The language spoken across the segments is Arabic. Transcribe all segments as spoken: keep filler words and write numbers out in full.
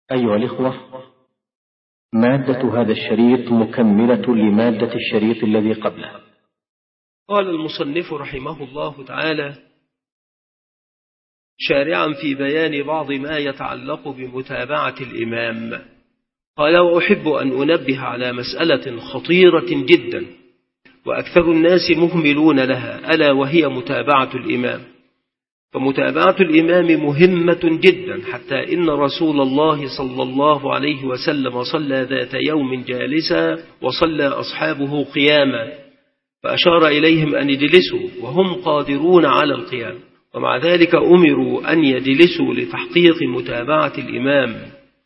أيها الإخوة، مادة هذا الشريط مكملة لمادة الشريط الذي قبله. قال المصنف رحمه الله تعالى شارعا في بيان بعض ما يتعلق بمتابعة الإمام، قال: وأحب أن أنبه على مسألة خطيرة جدا وأكثر الناس مهملون لها، ألا وهي متابعة الإمام. فمتابعة الإمام مهمة جدا، حتى إن رسول الله صلى الله عليه وسلم صلى ذات يوم جالسا وصلى أصحابه قياما، فأشار إليهم أن يجلسوا وهم قادرون على القيام، ومع ذلك أمروا أن يجلسوا لتحقيق متابعة الإمام.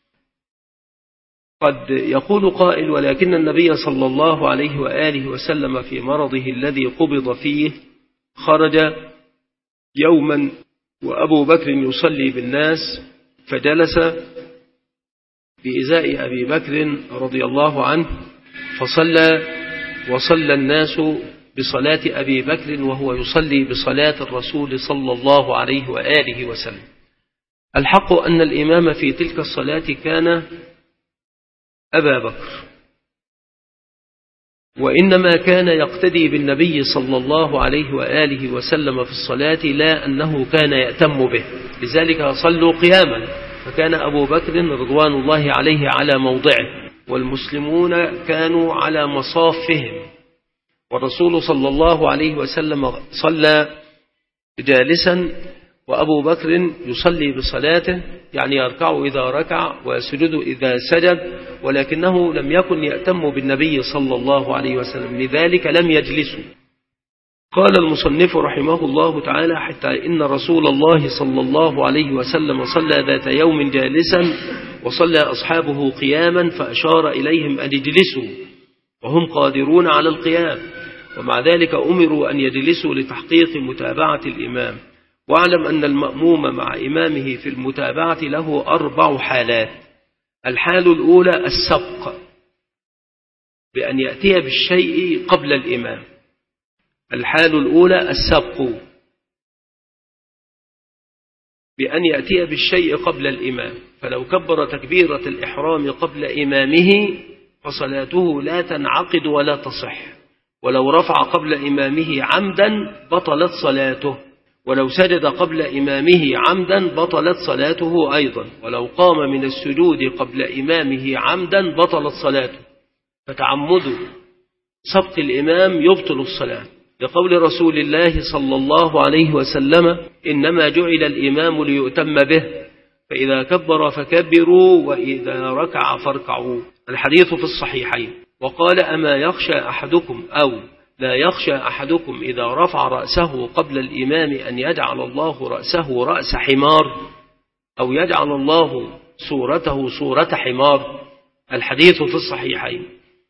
قد يقول قائل: ولكن النبي صلى الله عليه وآله وسلم في مرضه الذي قبض فيه خرج يوما وأبو بكر يصلي بالناس، فجلس بإزاء أبي بكر رضي الله عنه فصلى، وصلى الناس بصلاة أبي بكر وهو يصلي بصلاة الرسول صلى الله عليه وآله وسلم. الحق أن الإمام في تلك الصلاة كان أبا بكر، وإنما كان يقتدي بالنبي صلى الله عليه وآله وسلم في الصلاة، لا أنه كان يأتم به، لذلك صلوا قياما، فكان أبو بكر رضوان الله عليه على موضعه والمسلمون كانوا على مصافهم، والرسول صلى الله عليه وسلم صلى جالسا وأبو بكر يصلي بصلاته، يعني يركع إذا ركع ويسجد إذا سجد، ولكنه لم يكن يأتم بالنبي صلى الله عليه وسلم، لذلك لم يجلسوا. قال المصنف رحمه الله تعالى: حتى إن رسول الله صلى الله عليه وسلم صلى ذات يوم جالسا وصلى أصحابه قياما، فأشار إليهم أن يجلسوا وهم قادرون على القيام، ومع ذلك أمروا أن يجلسوا لتحقيق متابعة الإمام. واعلم أن المأموم مع إمامه في المتابعة له أربع حالات. الحال الأولى السبق، بأن يأتي بالشيء قبل الإمام. الحال الأولى السبق بأن يأتي بالشيء قبل الإمام، فلو كبر تكبيرة الإحرام قبل إمامه فصلاته لا تنعقد ولا تصح، ولو رفع قبل إمامه عمدا بطلت صلاته، ولو سجد قبل إمامه عمدا بطلت صلاته أيضا، ولو قام من السجود قبل إمامه عمدا بطلت صلاته. فتعمد سبق الإمام يبطل الصلاة، لقول رسول الله صلى الله عليه وسلم: إنما جعل الإمام ليؤتم به، فإذا كبر فكبروا وإذا ركع فاركعوا. الحديث في الصحيحين. وقال: أما يخشى أحدكم أو لا يخشى أحدكم إذا رفع رأسه قبل الإمام أن يجعل الله رأسه رأس حمار، أو يجعل الله صورته صورة حمار. الحديث في الصحيحين.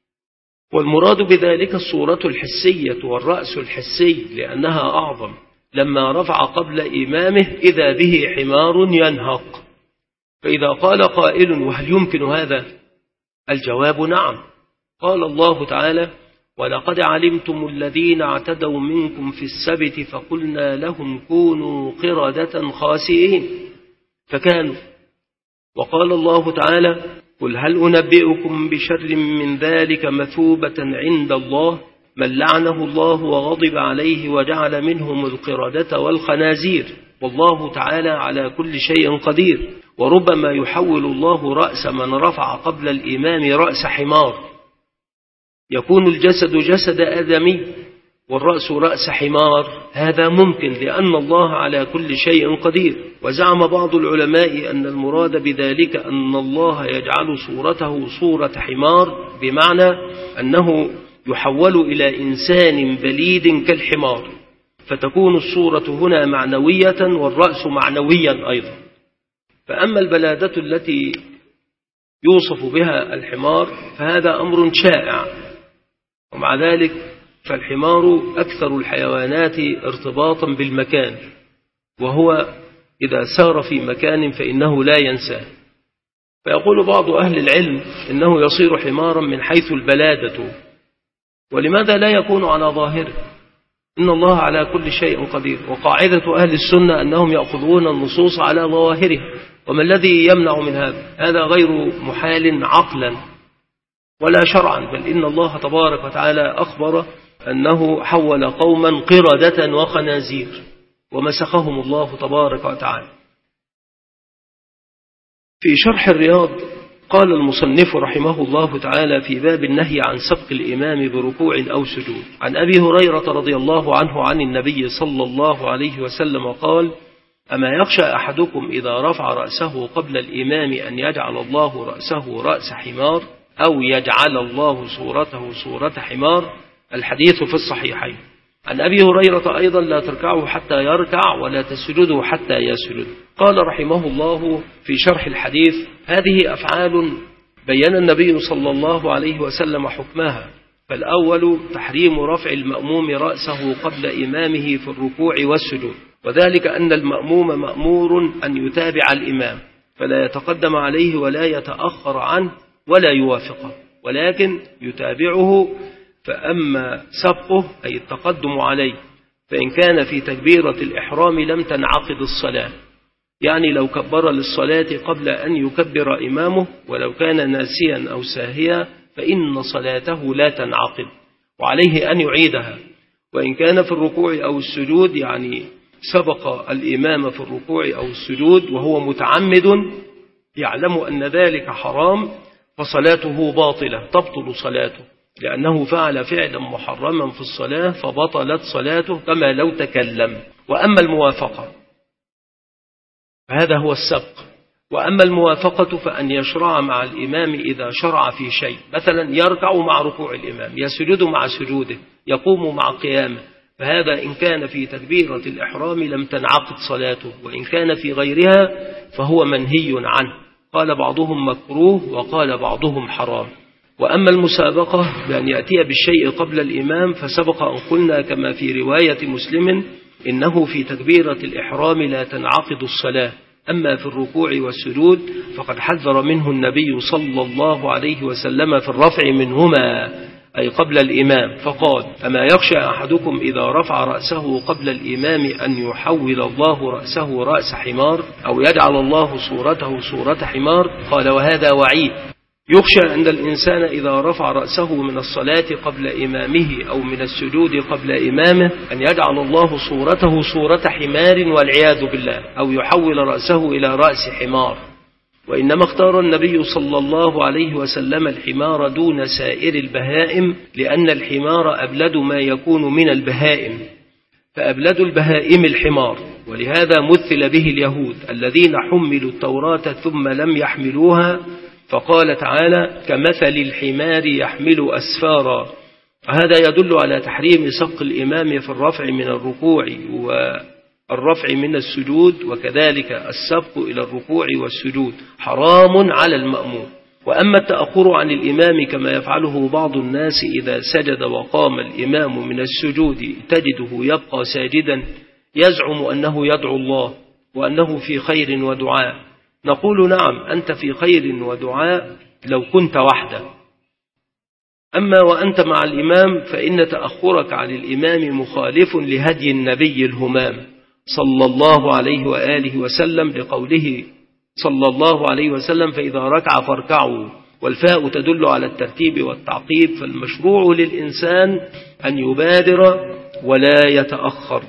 والمراد بذلك الصورة الحسية والرأس الحسي، لأنها أعظم. لما رفع قبل إمامه إذا به حمار ينهق. فإذا قال قائل: وهل يمكن هذا؟ الجواب نعم. قال الله تعالى: ولقد علمتم الذين اعتدوا منكم في السبت فقلنا لهم كونوا قردة خاسئين، فكانوا. وقال الله تعالى: قل هل أنبئكم بشر من ذلك مثوبة عند الله من لعنه الله وغضب عليه وجعل منهم القردة والخنازير، والله تعالى على كل شيء قدير. وربما يحول الله رأس من رفع قبل الإمام رأس حمار، يكون الجسد جسد آدمي والرأس رأس حمار. هذا ممكن، لأن الله على كل شيء قدير. وزعم بعض العلماء أن المراد بذلك أن الله يجعل صورته صورة حمار، بمعنى أنه يحول إلى إنسان بليد كالحمار، فتكون الصورة هنا معنوية والرأس معنويا أيضا. فأما البلادة التي يوصف بها الحمار فهذا أمر شائع، ومع ذلك فالحمار أكثر الحيوانات ارتباطا بالمكان، وهو إذا سار في مكان فإنه لا ينساه. فيقول بعض أهل العلم إنه يصير حمارا من حيث البلادة. ولماذا لا يكون على ظاهره؟ إن الله على كل شيء قدير. وقاعدة أهل السنة أنهم يأخذون النصوص على ظواهرها. وما الذي يمنع من هذا؟ هذا غير محال عقلا ولا شرعا، بل إن الله تبارك وتعالى أخبر أنه حول قوما قردة وخنازير ومسخهم الله تبارك وتعالى. في شرح الرياض قال المصنف رحمه الله تعالى في باب النهي عن سبق الإمام بركوع أو سجود عن أبي هريرة رضي الله عنه عن النبي صلى الله عليه وسلم قال: أما يخشى أحدكم إذا رفع رأسه قبل الإمام أن يجعل الله رأسه رأس حمار أو يجعل الله صورته صورة حمار؟ الحديث في الصحيحين. عن أبي هريرة أيضا: لا تركعوا حتى يركع ولا تسجدوا حتى يسجد. قال رحمه الله في شرح الحديث: هذه أفعال بين النبي صلى الله عليه وسلم حكمها. فالأول تحريم رفع المأموم رأسه قبل إمامه في الركوع والسجود، وذلك أن المأموم مأمور أن يتابع الإمام فلا يتقدم عليه ولا يتأخر عنه ولا يوافقه، ولكن يتابعه. فأما سبقه أي التقدم عليه فإن كان في تكبيرة الإحرام لم تنعقد الصلاة، يعني لو كبر للصلاة قبل أن يكبر إمامه ولو كان ناسيا أو ساهيا فإن صلاته لا تنعقد وعليه أن يعيدها. وإن كان في الركوع أو السجود، يعني سبق الإمام في الركوع أو السجود وهو متعمد يعلم أن ذلك حرام، فصلاته باطلة تبطل صلاته، لأنه فعل فعلا محرما في الصلاة فبطلت صلاته كما لو تكلم. وأما الموافقة فهذا هو السبق. وأما الموافقة فأن يشرع مع الإمام إذا شرع في شيء، مثلا يركع مع ركوع الإمام، يسجد مع سجوده، يقوم مع قيامه، فهذا إن كان في تكبيرة الإحرام لم تنعقد صلاته، وإن كان في غيرها فهو منهي عنه. قال بعضهم مكروه وقال بعضهم حرام. وأما المسابقة بأن يأتي بالشيء قبل الإمام فسبق أن قلنا كما في رواية مسلم إنه في تكبيرة الإحرام لا تنعقد الصلاة. أما في الركوع والسجود فقد حذر منه النبي صلى الله عليه وسلم في الرفع منهما أي قبل الإمام، فقال: أما يخشى أحدكم إذا رفع رأسه قبل الإمام أن يحول الله رأسه رأس حمار أو يجعل الله صورته صورة حمار؟ قال: وهذا وعيد. يخشى أن الإنسان إذا رفع رأسه من الصلاة قبل إمامه أو من السجود قبل إمامه أن يجعل الله صورته صورة حمار والعياذ بالله، أو يحول رأسه إلى رأس حمار. وإنما اختار النبي صلى الله عليه وسلم الحمار دون سائر البهائم، لأن الحمار أبلد ما يكون من البهائم، فأبلد البهائم الحمار. ولهذا مثل به اليهود الذين حملوا التوراة ثم لم يحملوها، فقال تعالى: كمثل الحمار يحمل أسفارا. هذا يدل على تحريم سبق الإمام في الرفع من الركوع والرفع من السجود، وكذلك السبق إلى الركوع والسجود حرام على المأموم. وأما التأخر عن الإمام كما يفعله بعض الناس إذا سجد وقام الإمام من السجود تجده يبقى ساجدا يزعم أنه يدعو الله وأنه في خير ودعاء، نقول: نعم، أنت في خير ودعاء لو كنت وحدك. أما وأنت مع الإمام فإن تأخرك عن الإمام مخالف لهدي النبي الهمام صلى الله عليه وآله وسلم، لقوله صلى الله عليه وسلم: فإذا ركع فاركعوا. والفاء تدل على الترتيب والتعقيب، فالمشروع للإنسان أن يبادر ولا يتأخر.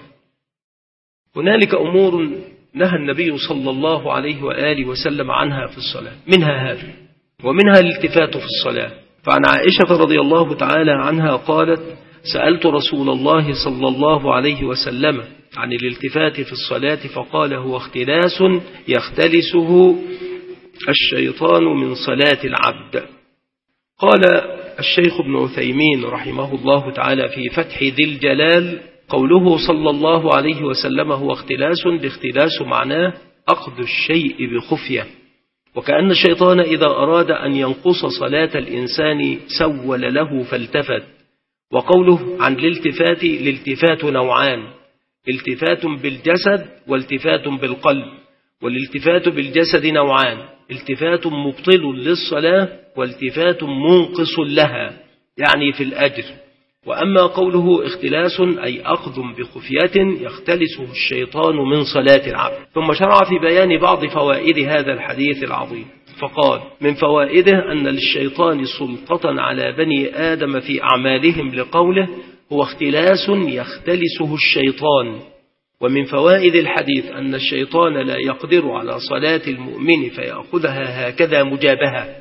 هنالك أمور نهى النبي صلى الله عليه وآله وسلم عنها في الصلاة، منها هذا، ومنها الالتفات في الصلاة. فعن عائشة رضي الله تعالى عنها قالت: سألت رسول الله صلى الله عليه وسلم عن الالتفات في الصلاة فقال: هو اختلاس يختلسه الشيطان من صلاة العبد. قال الشيخ ابن عثيمين رحمه الله تعالى في فتح ذي الجلال: قوله صلى الله عليه وسلم هو اختلاس، الاختلاس معناه أخذ الشيء بخفية، وكأن الشيطان إذا أراد أن ينقص صلاة الإنسان سول له فالتفت. وقوله عن الالتفات: الالتفات نوعان، التفات بالجسد والتفات بالقلب. والالتفات بالجسد نوعان: التفات مبطل للصلاة والتفات منقص لها، يعني في الأجر. وأما قوله اختلاس أي أخذ بخفية يختلسه الشيطان من صلاة العبد. ثم شرع في بيان بعض فوائد هذا الحديث العظيم فقال: من فوائده أن للشيطان سلطة على بني آدم في أعمالهم لقوله: هو اختلاس يختلسه الشيطان. ومن فوائد الحديث أن الشيطان لا يقدر على صلاة المؤمن فيأخذها هكذا مجابهة،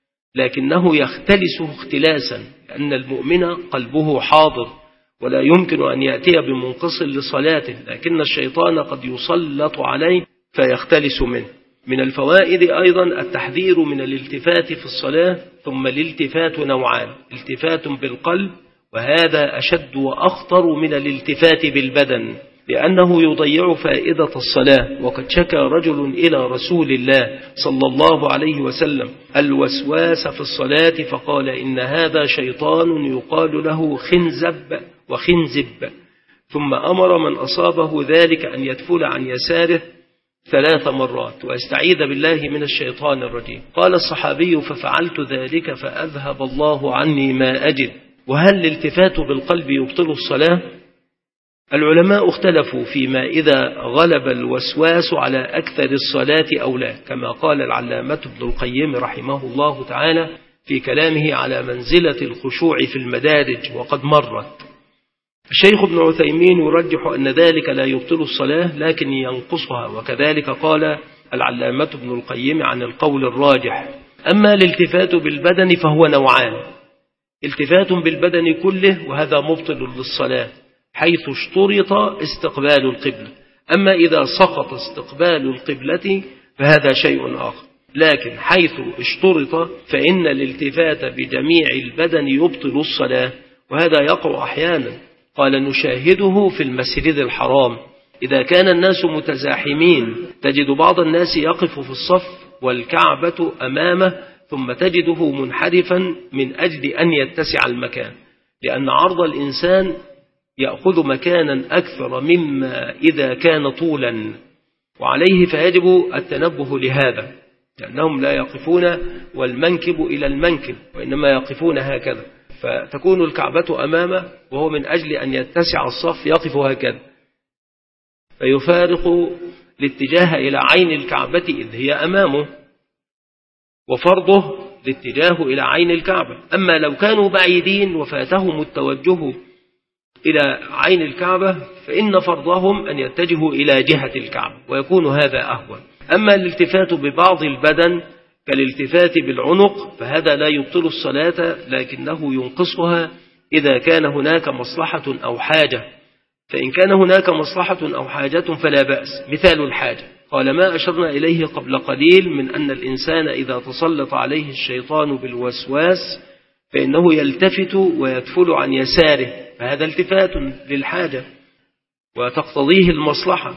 لكنه يختلسه اختلاسا، لأن المؤمن قلبه حاضر ولا يمكن أن يأتي بمنقص لصلاته، لكن الشيطان قد يسلط عليه فيختلس منه. من الفوائد أيضا التحذير من الالتفات في الصلاة. ثم الالتفات نوعان: التفات بالقلب، وهذا أشد وأخطر من الالتفات بالبدن، لأنه يضيع فائدة الصلاة. وقد شكى رجل إلى رسول الله صلى الله عليه وسلم الوسواس في الصلاة، فقال: إن هذا شيطان يقال له خنزب وخنزب. ثم أمر من أصابه ذلك أن يدفل عن يساره ثلاث مرات ويستعيذ بالله من الشيطان الرجيم. قال الصحابي: ففعلت ذلك فأذهب الله عني ما أجد. وهل الالتفات بالقلب يبطل الصلاة؟ العلماء اختلفوا فيما إذا غلب الوسواس على أكثر الصلاة أو لا، كما قال العلامة ابن القيم رحمه الله تعالى في كلامه على منزلة الخشوع في المدارج وقد مرت. الشيخ ابن عثيمين يرجح أن ذلك لا يبطل الصلاة لكن ينقصها، وكذلك قال العلامة ابن القيم عن القول الراجح. أما الالتفات بالبدن فهو نوعان: التفات بالبدن كله وهذا مبطل للصلاة حيث اشترط استقبال القبلة، أما إذا سقط استقبال القبلة فهذا شيء آخر. لكن حيث اشترط فإن الالتفات بجميع البدن يبطل الصلاة، وهذا يقع أحيانا. قال: نشاهده في المسجد الحرام إذا كان الناس متزاحمين تجد بعض الناس يقف في الصف والكعبة أمامه، ثم تجده منحرفا من أجل أن يتسع المكان، لأن عرض الإنسان يأخذ مكانا أكثر مما إذا كان طولا، وعليه فيجب التنبه لهذا، لأنهم لا يقفون والمنكب إلى المنكب، وإنما يقفون هكذا، فتكون الكعبة أمامه وهو من أجل أن يتسع الصف يقف هكذا، فيفارق الاتجاه إلى عين الكعبة إذ هي أمامه، وفرضه الاتجاه إلى عين الكعبة. أما لو كانوا بعيدين وفاتهم التوجه إلى عين الكعبة فإن فرضهم أن يتجهوا إلى جهة الكعبة، ويكون هذا أهون. أما الالتفات ببعض البدن كالالتفات بالعنق فهذا لا يبطل الصلاة، لكنه ينقصها إذا كان هناك مصلحة أو حاجة، فإن كان هناك مصلحة أو حاجة فلا بأس. مثال الحاجة قال: ما أشرنا إليه قبل قليل من أن الإنسان إذا تسلط عليه الشيطان بالوسواس فإنه يلتفت ويدفل عن يساره، فهذا التفات للحاجة وتقتضيه المصلحة.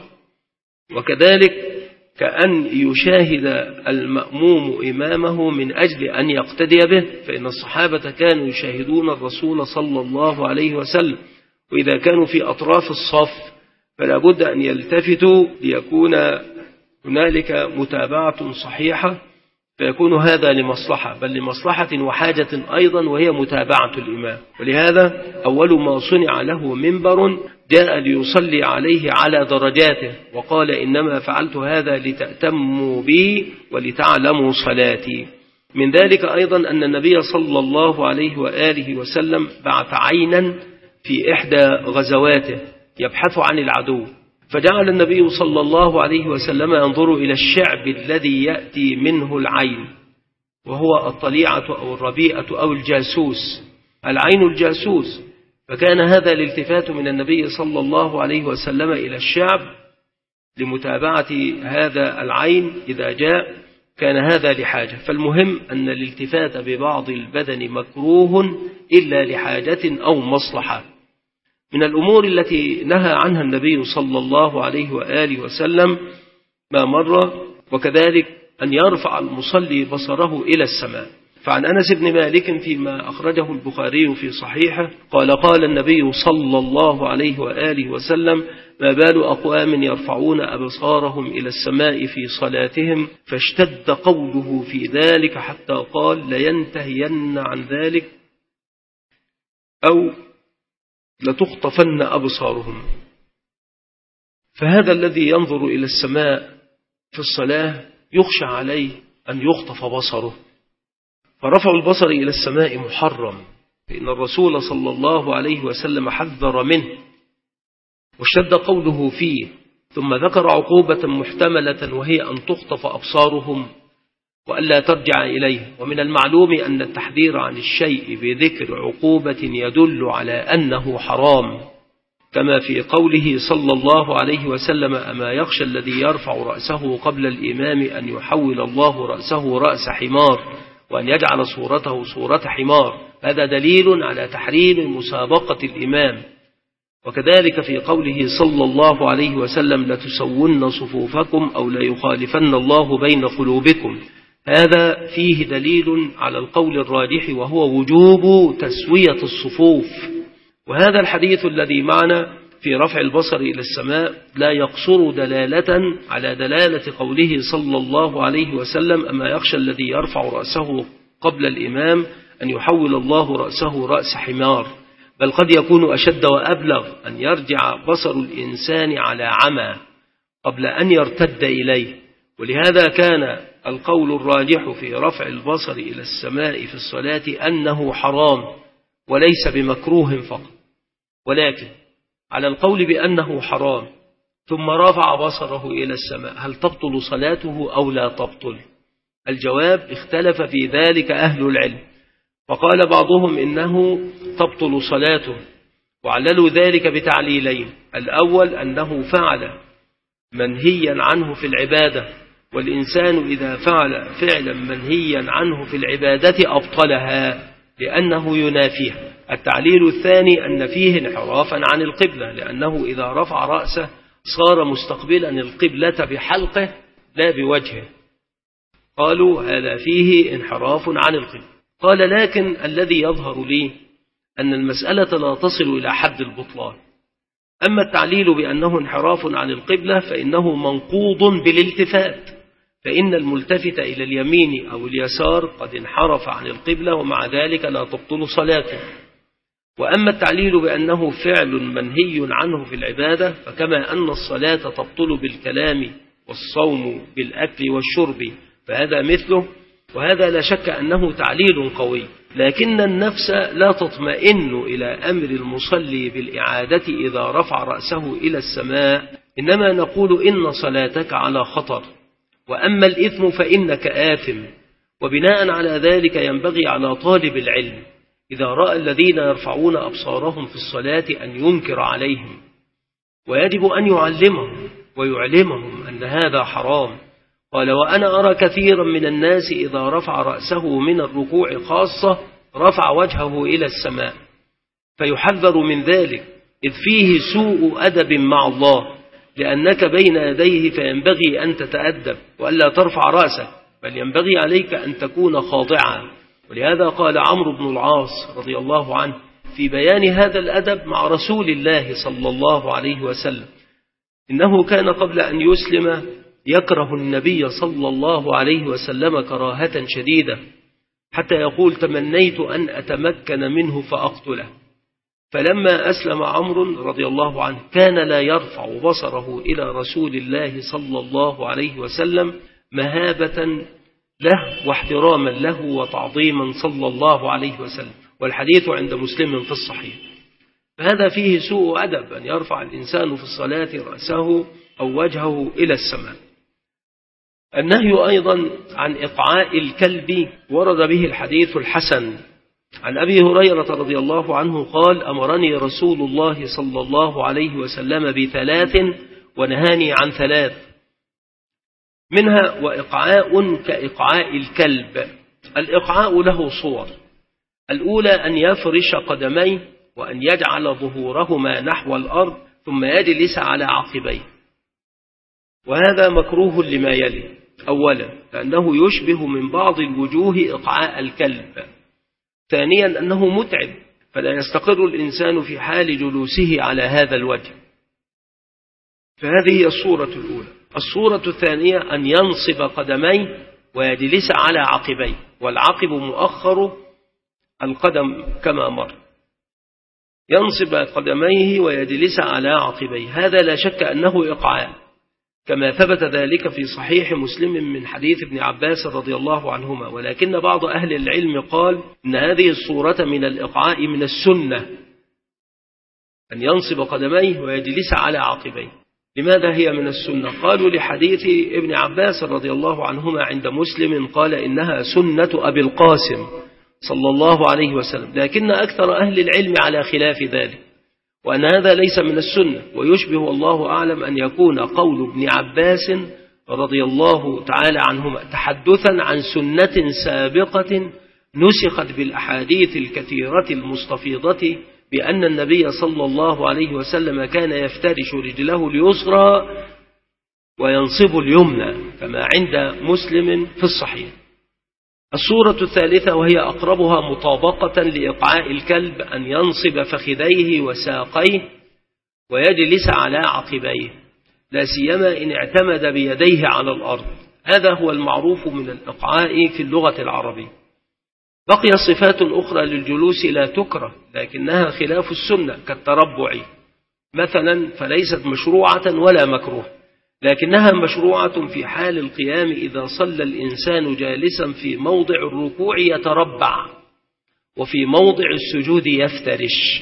وكذلك كأن يشاهد المأموم إمامه من أجل أن يقتدي به، فإن الصحابة كانوا يشاهدون الرسول صلى الله عليه وسلم، وإذا كانوا في أطراف الصف فلا بد أن يلتفتوا ليكون هنالك متابعة صحيحة، فيكون هذا لمصلحة، بل لمصلحة وحاجة أيضا وهي متابعة الإمام. ولهذا أول ما صنع له منبر جاء ليصلي عليه على درجاته، وقال: إنما فعلت هذا لتأتموا بي ولتعلموا صلاتي. من ذلك أيضا أن النبي صلى الله عليه وآله وسلم بعث عينا في إحدى غزواته يبحث عن العدو، فجعل النبي صلى الله عليه وسلم ينظر إلى الشعب الذي يأتي منه العين، وهو الطليعة أو الربيئة أو الجاسوس، العين الجاسوس. فكان هذا الالتفات من النبي صلى الله عليه وسلم إلى الشعب لمتابعة هذا العين إذا جاء، كان هذا لحاجة. فالمهم أن الالتفات ببعض البدن مكروه إلا لحاجة أو مصلحة. من الأمور التي نهى عنها النبي صلى الله عليه وآله وسلم ما مر، وكذلك أن يرفع المصلي بصره إلى السماء. فعن أنس بن مالك فيما أخرجه البخاري في صحيحه قال: قال النبي صلى الله عليه وآله وسلم: ما بال أقوام يرفعون أبصارهم إلى السماء في صلاتهم، فاشتد قوله في ذلك حتى قال: لينتهين عن ذلك، أو لتخطفن أبصارهم. فهذا الذي ينظر إلى السماء في الصلاة يخشى عليه أن يخطف بصره، فرفع البصر إلى السماء محرم، فإن الرسول صلى الله عليه وسلم حذر منه واشتد قوله فيه، ثم ذكر عقوبة محتملة وهي أن تخطف أبصارهم وألا ترجع إليه. ومن المعلوم أن التحذير عن الشيء بذكر عقوبة يدل على أنه حرام، كما في قوله صلى الله عليه وسلم: أما يخشى الذي يرفع رأسه قبل الإمام أن يحول الله رأسه رأس حمار وأن يجعل صورته صورة حمار. هذا دليل على تحريم مسابقة الإمام. وكذلك في قوله صلى الله عليه وسلم: لتسون صفوفكم أو ليخالفن الله بين قلوبكم. هذا فيه دليل على القول الراجح وهو وجوب تسوية الصفوف. وهذا الحديث الذي معنا في رفع البصر إلى السماء لا يقصر دلالة على دلالة قوله صلى الله عليه وسلم: أما يخشى الذي يرفع رأسه قبل الإمام أن يحول الله رأسه رأس حمار، بل قد يكون أشد وأبلغ أن يرجع بصر الإنسان على عمى قبل أن يرتد إليه. ولهذا كان القول الراجح في رفع البصر إلى السماء في الصلاة أنه حرام وليس بمكروه فقط. ولكن على القول بأنه حرام ثم رفع بصره إلى السماء، هل تبطل صلاته أو لا تبطل؟ الجواب: اختلف في ذلك أهل العلم، فقال بعضهم إنه تبطل صلاته، وعللوا ذلك بتعليلين: الأول أنه فعل منهيا عنه في العبادة، والإنسان إذا فعل فعلا منهيا عنه في العبادة أبطلها لأنه ينافيها. التعليل الثاني أن فيه انحرافا عن القبلة، لأنه إذا رفع رأسه صار مستقبلا القبلة بحلقه لا بوجهه. قالوا هذا فيه انحراف عن القبلة. قال: لكن الذي يظهر لي أن المسألة لا تصل إلى حد البطلان. أما التعليل بأنه انحراف عن القبلة فإنه منقوض بالالتفات، فإن الملتفت إلى اليمين أو اليسار قد انحرف عن القبلة ومع ذلك لا تبطل صلاته. وأما التعليل بأنه فعل منهي عنه في العبادة فكما أن الصلاة تبطل بالكلام والصوم بالأكل والشرب فهذا مثله، وهذا لا شك أنه تعليل قوي. لكن النفس لا تطمئن إلى أمر المصلي بالإعادة إذا رفع رأسه إلى السماء، إنما نقول إن صلاتك على خطر، وأما الإثم فإنك آثم. وبناء على ذلك ينبغي على طالب العلم إذا رأى الذين يرفعون أبصارهم في الصلاة أن ينكر عليهم، ويجب أن يعلمهم ويعلمهم أن هذا حرام. قال: وأنا أرى كثيرا من الناس إذا رفع رأسه من الركوع خاصة رفع وجهه إلى السماء، فيحذر من ذلك إذ فيه سوء أدب مع الله، لأنك بين يديه فينبغي أن تتأدب وألا ترفع رأسك، بل ينبغي عليك أن تكون خاضعا. ولهذا قال عمرو بن العاص رضي الله عنه في بيان هذا الأدب مع رسول الله صلى الله عليه وسلم: إنه كان قبل أن يسلم يكره النبي صلى الله عليه وسلم كراهة شديدة، حتى يقول: تمنيت أن أتمكن منه فأقتله. فلما أسلم عمرو رضي الله عنه كان لا يرفع بصره إلى رسول الله صلى الله عليه وسلم مهابة له واحتراما له وتعظيما صلى الله عليه وسلم، والحديث عند مسلم في الصحيح. فهذا فيه سوء أدب أن يرفع الإنسان في الصلاة رأسه أو وجهه إلى السماء. النهي أيضا عن إقعاء الكلب ورد به الحديث الحسن عن أبي هريرة رضي الله عنه قال: أمرني رسول الله صلى الله عليه وسلم بثلاث ونهاني عن ثلاث، منها وإقعاء كإقعاء الكلب. الإقعاء له صور: الأولى أن يفرش قدميه وأن يجعل ظهورهما نحو الأرض ثم يجلس على عقبيه، وهذا مكروه لما يلي: أولا لأنه يشبه من بعض الوجوه إقعاء الكلب، ثانيا أنه متعب فلا يستقر الإنسان في حال جلوسه على هذا الوجه. فهذه هي الصورة الأولى. الصورة الثانية أن ينصب قدميه ويجلس على عقبيه، والعقب مؤخر القدم كما مر. ينصب قدميه ويجلس على عقبيه. هذا لا شك أنه إقعاء، كما ثبت ذلك في صحيح مسلم من حديث ابن عباس رضي الله عنهما. ولكن بعض أهل العلم قال إن هذه الصورة من الإقعاء من السنة، أن ينصب قدميه ويجلس على عقبيه. لماذا هي من السنة؟ قالوا لحديث ابن عباس رضي الله عنهما عند مسلم قال إنها سنة أبي القاسم صلى الله عليه وسلم، لكن أكثر أهل العلم على خلاف ذلك، وأن هذا ليس من السنة، ويشبه الله أعلم أن يكون قول ابن عباس رضي الله تعالى عنهما تحدثا عن سنة سابقة نسخت بالأحاديث الكثيرة المستفيضة بأن النبي صلى الله عليه وسلم كان يفترش رجله اليسرى وينصب اليمنى كما عند مسلم في الصحيح. الصورة الثالثة وهي أقربها مطابقة لإقعاء الكلب أن ينصب فخذيه وساقيه ويجلس على عقبيه، لا سيما إن اعتمد بيديه على الأرض. هذا هو المعروف من الإقعاء في اللغة العربية. بقي صفات أخرى للجلوس لا تكره لكنها خلاف السنة كالتربع مثلا، فليست مشروعة ولا مكروه، لكنها مشروعة في حال القيام إذا صلى الإنسان جالسا في موضع الركوع يتربع، وفي موضع السجود يفترش.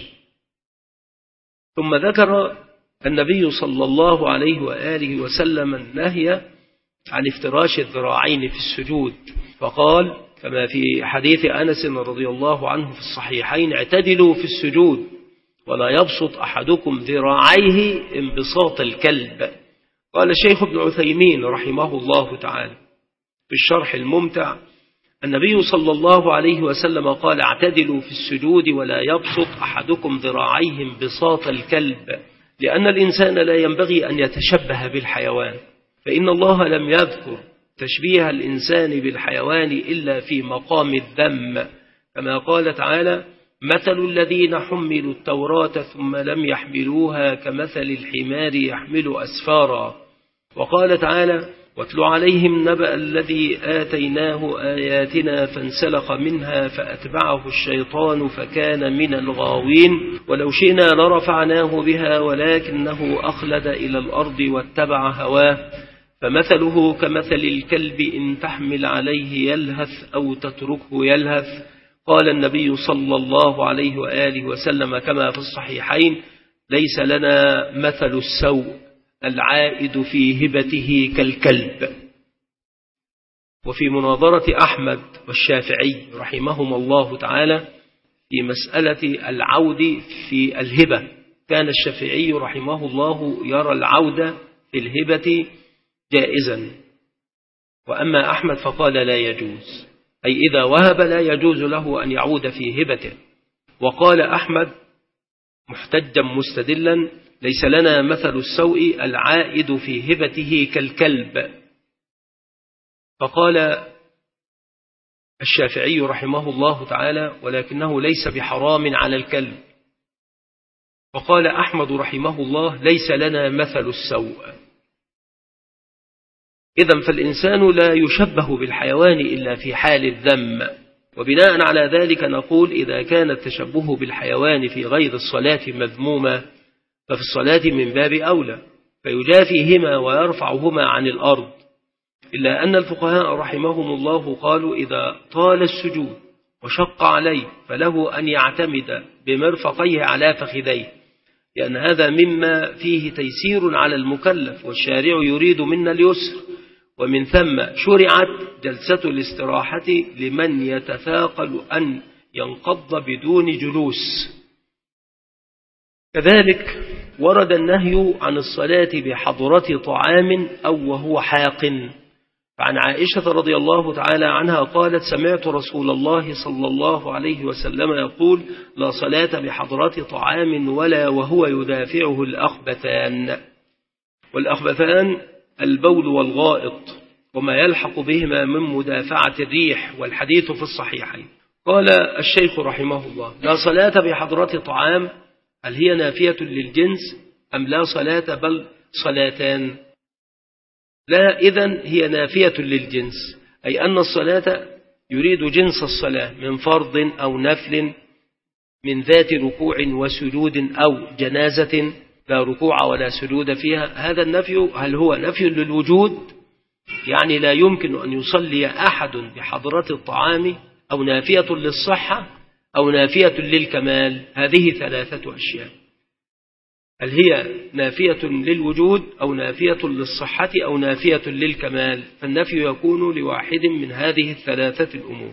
ثم ذكر النبي صلى الله عليه وآله وسلم النهي عن افتراش الذراعين في السجود، فقال كما في حديث أنس رضي الله عنه في الصحيحين: اعتدلوا في السجود ولا يبسط أحدكم ذراعيه انبساط الكلب. قال الشيخ ابن عثيمين رحمه الله تعالى في الشرح الممتع: النبي صلى الله عليه وسلم قال: اعتدلوا في السجود ولا يبسط أحدكم ذراعيه انبساط الكلب، لأن الإنسان لا ينبغي أن يتشبه بالحيوان، فإن الله لم يذكر تشبيه الإنسان بالحيوان إلا في مقام الذم، كما قال تعالى: مثل الذين حملوا التوراة ثم لم يحملوها كمثل الحمار يحمل أسفارا. وقال تعالى: واتل عليهم نبأ الذي آتيناه آياتنا فانسلخ منها فأتبعه الشيطان فكان من الغاوين ولو شئنا لرفعناه بها ولكنه أخلد إلى الأرض واتبع هواه فمثله كمثل الكلب إن تحمل عليه يلهث أو تتركه يلهث. قال النبي صلى الله عليه وآله وسلم كما في الصحيحين: ليس لنا مثل السوء العائد في هبته كالكلب. وفي مناظرة أحمد والشافعي رحمهما الله تعالى في مسألة العود في الهبة، كان الشافعي رحمه الله يرى العود في الهبة جائزا، وأما أحمد فقال لا يجوز، أي إذا وهب لا يجوز له أن يعود في هبته. وقال أحمد محتجا مستدلا: ليس لنا مثل السوء العائد في هبته كالكلب. فقال الشافعي رحمه الله تعالى: ولكنه ليس بحرام على الكلب. وقال أحمد رحمه الله: ليس لنا مثل السوء. إذن فالإنسان لا يشبه بالحيوان إلا في حال الذم، وبناء على ذلك نقول إذا كان التشبه بالحيوان في غير الصلاة مذموما ففي الصلاة من باب أولى، فيجافيهما ويرفعهما عن الأرض، إلا أن الفقهاء رحمهم الله قالوا إذا طال السجود وشق عليه فله أن يعتمد بمرفقيه على فخذيه، لأن هذا مما فيه تيسير على المكلف، والشارع يريد منا اليسر، ومن ثم شرعت جلسة الاستراحة لمن يتثاقل أن ينقض بدون جلوس. كذلك ورد النهي عن الصلاة بحضرة طعام أو وهو حاق، فعن عائشة رضي الله تعالى عنها قالت: سمعت رسول الله صلى الله عليه وسلم يقول: لا صلاة بحضرة طعام ولا وهو يدافعه الأخبثان. والأخبثان البول والغائط وما يلحق بهما من مدافعة الريح، والحديث في الصحيحين. قال الشيخ رحمه الله: لا صلاة بحضرة طعام، هل هي نافية للجنس أم لا صلاة بل صلاتان؟ لا، إذن هي نافية للجنس، أي أن الصلاة يريد جنس الصلاة من فرض أو نفل من ذات ركوع وسجود أو جنازة لا ركوع ولا سجود فيها، هذا النفي هل هو نفي للوجود، يعني لا يمكن أن يصلي أحد بحضرة الطعام، أو نافية للصحة، أو نافية للكمال؟ هذه ثلاثة أشياء، هل هي نافية للوجود أو نافية للصحة أو نافية للكمال؟ فالنفي يكون لواحد من هذه الثلاثة الأمور.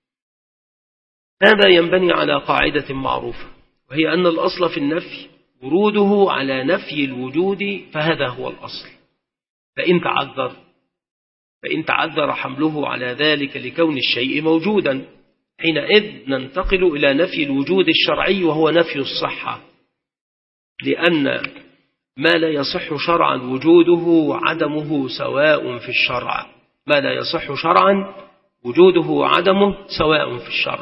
هذا ينبني على قاعدة معروفة، وهي أن الأصل في النفي وروده على نفي الوجود، فهذا هو الأصل. فإن تعذر فإن تعذر حمله على ذلك لكون الشيء موجودا، حينئذ ننتقل إلى نفي الوجود الشرعي وهو نفي الصحة، لأن ما لا يصح شرعا وجوده عدمه سواء في الشرع، ما لا يصح شرعا وجوده عدمه سواء في الشرع.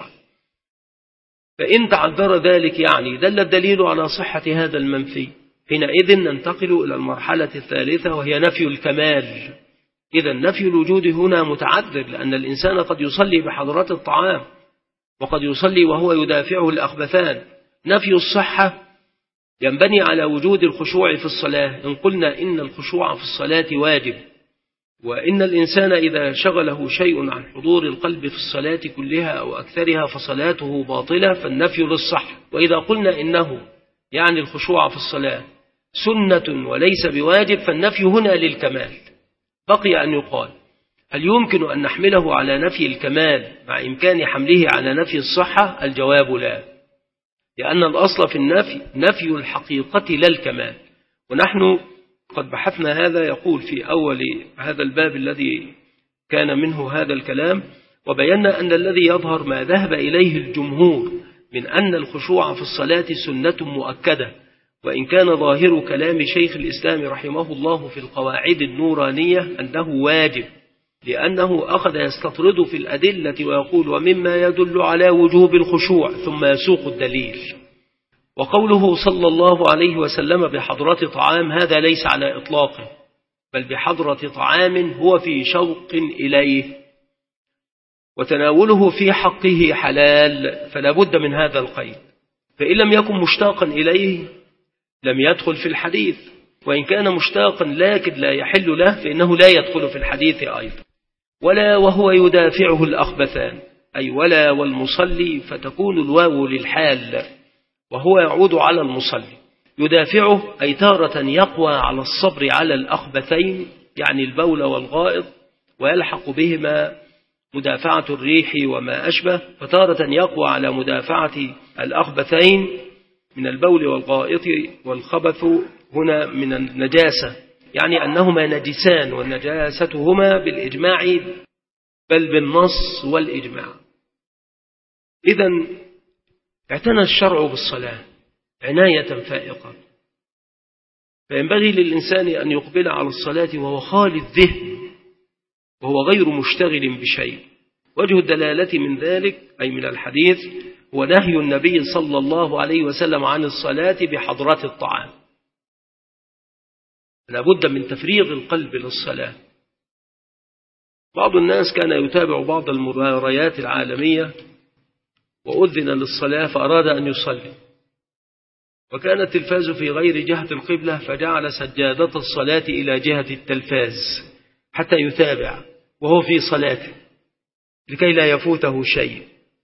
فإن تعذر ذلك يعني دل الدليل على صحة هذا المنفي، حينئذ ننتقل إلى المرحلة الثالثة وهي نفي الكمال. إذا نفي الوجود هنا متعذر، لأن الإنسان قد يصلي بحضرات الطعام وقد يصلي وهو يدافعه الأخبثان. نفي الصحة ينبني على وجود الخشوع في الصلاة، إن قلنا إن الخشوع في الصلاة واجب، وإن الإنسان إذا شغله شيء عن حضور القلب في الصلاة كلها أو أكثرها فصلاته باطلة، فالنفي للصحة. وإذا قلنا إنه يعني الخشوع في الصلاة سنة وليس بواجب، فالنفي هنا للكمال. بقي أن يقال هل يمكن أن نحمله على نفي الكمال مع إمكان حمله على نفي الصحة؟ الجواب لا، لأن الأصل في النفي نفي الحقيقة لا الكمال. ونحن قد بحثنا هذا، يقول في أول هذا الباب الذي كان منه هذا الكلام، وبينا أن الذي يظهر ما ذهب إليه الجمهور من أن الخشوع في الصلاة سنة مؤكدة، وإن كان ظاهر كلام شيخ الإسلام رحمه الله في القواعد النورانية أنه واجب، لأنه أخذ يستطرد في الأدلة ويقول ومما يدل على وجوب الخشوع، ثم يسوق الدليل. وقوله صلى الله عليه وسلم بحضرة طعام، هذا ليس على إطلاقه، بل بحضرة طعام هو في شوق إليه، وتناوله في حقه حلال، فلا بد من هذا القيد. فإن لم يكن مشتاقا إليه لم يدخل في الحديث، وإن كان مشتاقا لكن لا يحل له فإنه لا يدخل في الحديث أيضا. ولا وهو يدافعه الأخبثان، أي ولا والمصلي، فتكون الواو للحال وهو يعود على المصلي. يدافعه أي تارة يقوى على الصبر على الأخبثين، يعني البول والغائط، ويلحق بهما مدافعة الريح وما أشبه، فتارة يقوى على مدافعة الأخبثين من البول والغائط. والخبث هنا من النجاسة، يعني أنهما نجسان، والنجاستهما بالإجماع بل بالنص والإجماع. إذن اعتنى الشرع بالصلاة عناية فائقة، فينبغي للإنسان أن يقبل على الصلاة وهو خالي الذهن، وهو غير مشتغل بشيء. وجه الدلالة من ذلك أي من الحديث هو نهي النبي صلى الله عليه وسلم عن الصلاة بحضرة الطعام. لا بد من تفريغ القلب للصلاة. بعض الناس كان يتابع بعض المباريات العالمية وأذن للصلاة فأراد أن يصلي، وكان التلفاز في غير جهة القبلة، فجعل سجادة الصلاة إلى جهة التلفاز حتى يتابع وهو في صلاته لكي لا يفوته شيء.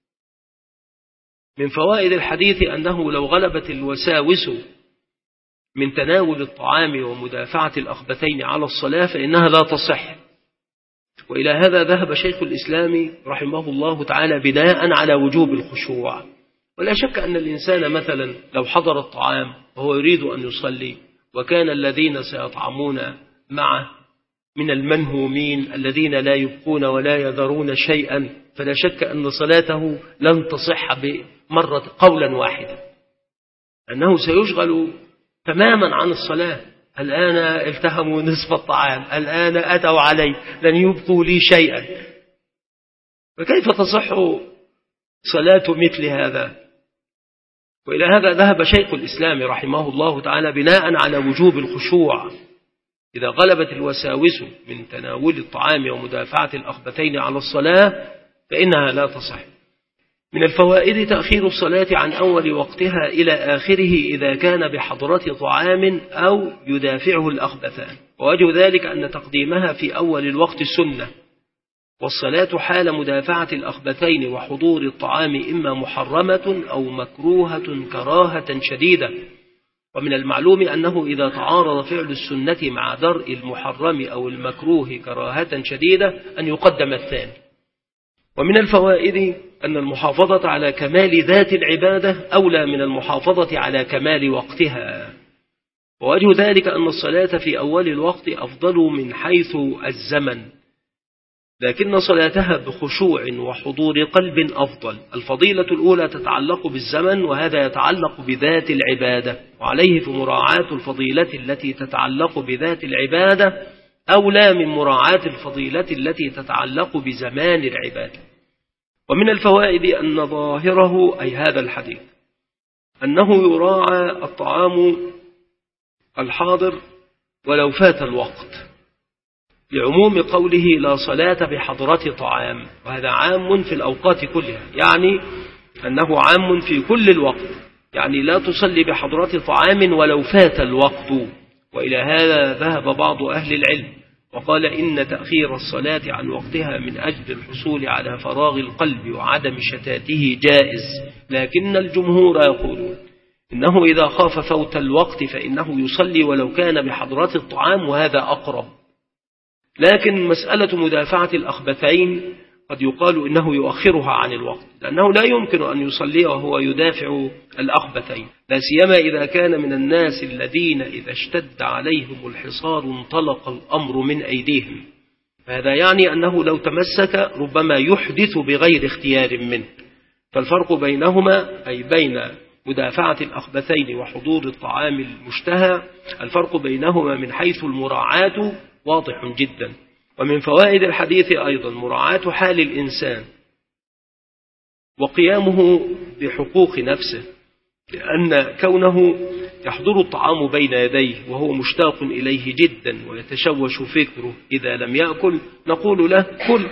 من فوائد الحديث أنه لو غلبت الوساوس من تناول الطعام ومدافعة الأخبثين على الصلاة فإنها لا تصح. وإلى هذا ذهب شيخ الإسلام رحمه الله تعالى بناء على وجوب الخشوع. ولا شك أن الإنسان مثلا لو حضر الطعام وهو يريد أن يصلي، وكان الذين سيطعمون معه من المنهومين الذين لا يبقون ولا يذرون شيئا، فلا شك أن صلاته لن تصح بمرة قولا واحدا، أنه سيشغل تماما عن الصلاة. الآن التهموا نصف الطعام، الآن أتوا علي لن يبقوا لي شيئا، فكيف تصح صلاة مثل هذا؟ وإلى هذا ذهب شيخ الإسلام رحمه الله تعالى بناء على وجوب الخشوع. إذا غلبت الوساوس من تناول الطعام ومدافعة الأخبثين على الصلاة فإنها لا تصح. من الفوائد تأخير الصلاة عن أول وقتها إلى آخره إذا كان بحضرة طعام أو يدافعه الأخبثان، ووجه ذلك أن تقديمها في أول الوقت السنة، والصلاة حال مدافعة الأخبثين وحضور الطعام إما محرمة أو مكروهة كراهة شديدة. ومن المعلوم أنه إذا تعارض فعل السنة مع درء المحرم أو المكروه كراهة شديدة أن يقدم الثاني. ومن الفوائد أن المحافظة على كمال ذات العبادة أولى من المحافظة على كمال وقتها، ووجه ذلك أن الصلاة في أول الوقت أفضل من حيث الزمن، لكن صلاتها بخشوع وحضور قلب أفضل. الفضيلة الأولى تتعلق بالزمن، وهذا يتعلق بذات العبادة، وعليه فمراعاة الفضيلة التي تتعلق بذات العبادة أولى من مراعاة الفضيلة التي تتعلق بزمان العبادة. ومن الفوائد أن ظاهره أي هذا الحديث أنه يراعى الطعام الحاضر ولو فات الوقت، لعموم قوله لا صلاة بحضرة طعام، وهذا عام في الأوقات كلها، يعني أنه عام في كل الوقت، يعني لا تصلي بحضرة طعام ولو فات الوقت. وإلى هذا ذهب بعض أهل العلم وقال إن تأخير الصلاة عن وقتها من أجل الحصول على فراغ القلب وعدم شتاته جائز، لكن الجمهور يقولون إنه إذا خاف فوت الوقت فإنه يصلي ولو كان بحضرة الطعام، وهذا أقرب. لكن مسألة مدافعة الأخبثين قد يقال إنه يؤخرها عن الوقت، لأنه لا يمكن أن يصلي وهو يدافع الأخبثين، لا سيما إذا كان من الناس الذين إذا اشتد عليهم الحصار انطلق الأمر من أيديهم، فهذا يعني أنه لو تمسك ربما يحدث بغير اختيار منه. فالفرق بينهما أي بين مدافعة الأخبثين وحضور الطعام المشتهى، الفرق بينهما من حيث المراعاة واضح جدا. ومن فوائد الحديث أيضا مراعاة حال الإنسان وقيامه بحقوق نفسه، لأن كونه يحضر الطعام بين يديه وهو مشتاق إليه جدا ويتشوش فكره إذا لم يأكل نقول له كل،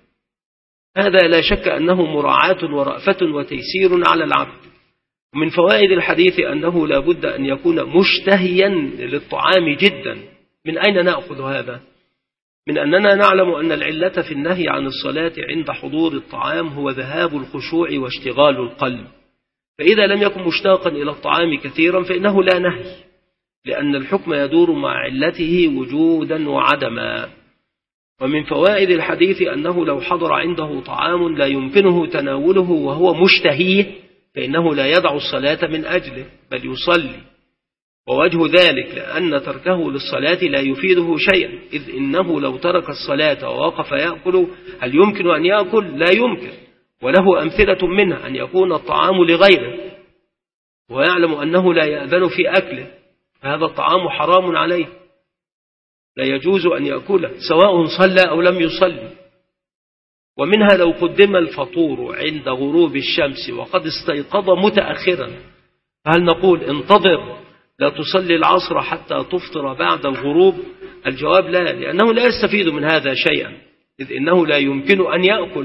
هذا لا شك أنه مراعاة ورأفة وتيسير على العبد. ومن فوائد الحديث أنه لا بد أن يكون مشتهيا للطعام جدا. من أين نأخذ هذا؟ من أننا نعلم أن العلة في النهي عن الصلاة عند حضور الطعام هو ذهاب الخشوع واشتغال القلب، فإذا لم يكن مشتاقا إلى الطعام كثيرا فإنه لا نهي، لأن الحكم يدور مع علته وجودا وعدما. ومن فوائد الحديث أنه لو حضر عنده طعام لا يمكنه تناوله وهو مشتهيه فإنه لا يدع الصلاة من أجله بل يصلي، ووجه ذلك لأن تركه للصلاة لا يفيده شيئا، إذ إنه لو ترك الصلاة ووقف يأكل هل يمكن أن يأكل؟ لا يمكن. وله أمثلة منها أن يكون الطعام لغيره ويعلم أنه لا يأذن في أكله، فهذا الطعام حرام عليه لا يجوز أن يأكله سواء صلى أو لم يصلي. ومنها لو قدم الفطور عند غروب الشمس وقد استيقظ متأخرا، فهل نقول انتظر لا تصلي العصر حتى تفطر بعد الغروب؟ الجواب لا، لأنه لا يستفيد من هذا شيئا، إذ إنه لا يمكن أن يأكل.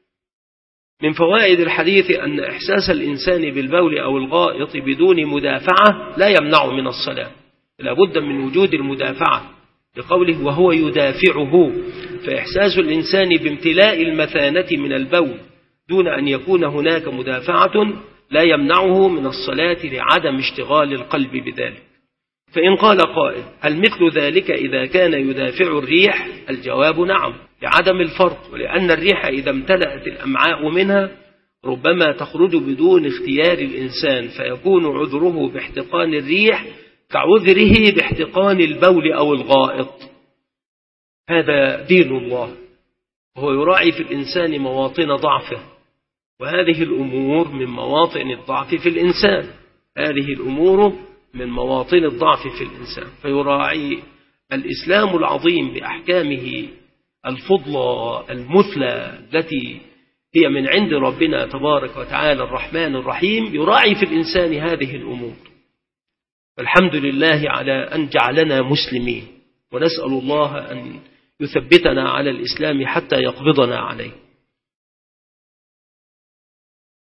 من فوائد الحديث أن إحساس الإنسان بالبول أو الغائط بدون مدافعة لا يمنع من الصلاة، لا بد من وجود المدافعة لقوله وهو يدافعه، فإحساس الإنسان بامتلاء المثانة من البول دون أن يكون هناك مدافعة لا يمنعه من الصلاة لعدم اشتغال القلب بذلك. فإن قال قائل هل مثل ذلك إذا كان يدافع الريح؟ الجواب نعم، لعدم الفرق، ولأن الريح إذا امتلأت الأمعاء منها ربما تخرج بدون اختيار الإنسان، فيكون عذره باحتقان الريح كعذره باحتقان البول أو الغائط. هذا دين الله، وهو يراعي في الإنسان مواطن ضعفه، وهذه الأمور من مواطن الضعف في الإنسان، هذه الأمور من مواطن الضعف في الإنسان، فيراعي الإسلام العظيم بأحكامه الفضلى المثلى التي هي من عند ربنا تبارك وتعالى الرحمن الرحيم، يراعي في الإنسان هذه الأمور. والحمد لله على أن جعلنا مسلمين، ونسأل الله أن يثبتنا على الإسلام حتى يقبضنا عليه.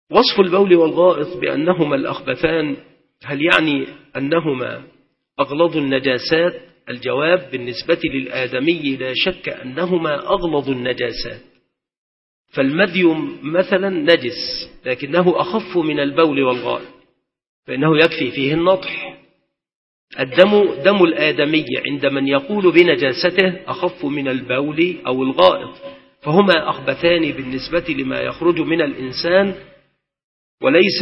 وصف البول والغائط بأنهما الأخبثان، هل يعني أنهما أغلظ النجاسات؟ الجواب: بالنسبة للآدمي لا شك أنهما أغلظ النجاسات، فالمذي مثلا نجس لكنه أخف من البول والغائط، فإنه يكفي فيه النطح. الدم دم الآدمي عند من يقول بنجاسته أخف من البول أو الغائط، فهما أخبثان بالنسبة لما يخرج من الإنسان، وليس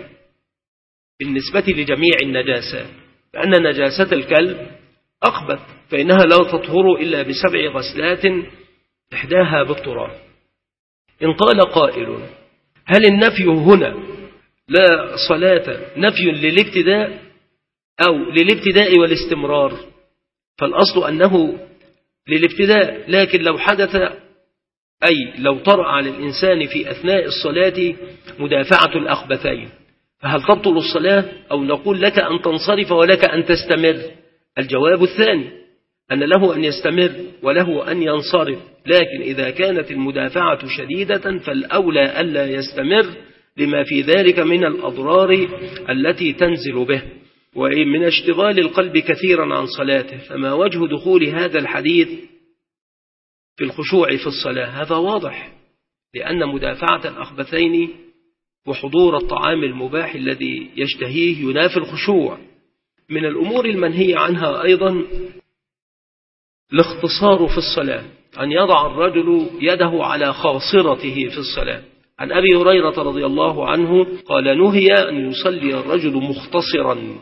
بالنسبة لجميع النجاسات، لأن نجاسة الكلب أخبث فإنها لا تطهر إلا بسبع غسلات إحداها بالتراب. إن قال قائل: هل النفي هنا لا صلاة نفي للابتداء أو للابتداء والاستمرار؟ فالأصل أنه للابتداء، لكن لو حدث أي لو طرأ على الإنسان في أثناء الصلاة مدافعة الأخبثين، فهل تبطل الصلاة أو نقول لك أن تنصرف ولك أن تستمر؟ الجواب الثاني، أن له أن يستمر وله أن ينصرف، لكن إذا كانت المدافعة شديدة فالأولى ألا يستمر لما في ذلك من الأضرار التي تنزل به ومن اشتغال القلب كثيرا عن صلاته. فما وجه دخول هذا الحديث في الخشوع في الصلاة؟ هذا واضح، لأن مدافعة الأخبثين وحضور الطعام المباح الذي يشتهيه ينافي الخشوع. من الأمور المنهي عنها أيضا الاختصار في الصلاة، أن يضع الرجل يده على خاصرته في الصلاة. عن أبي هريرة رضي الله عنه قال: نهي أن يصلي الرجل مختصرا،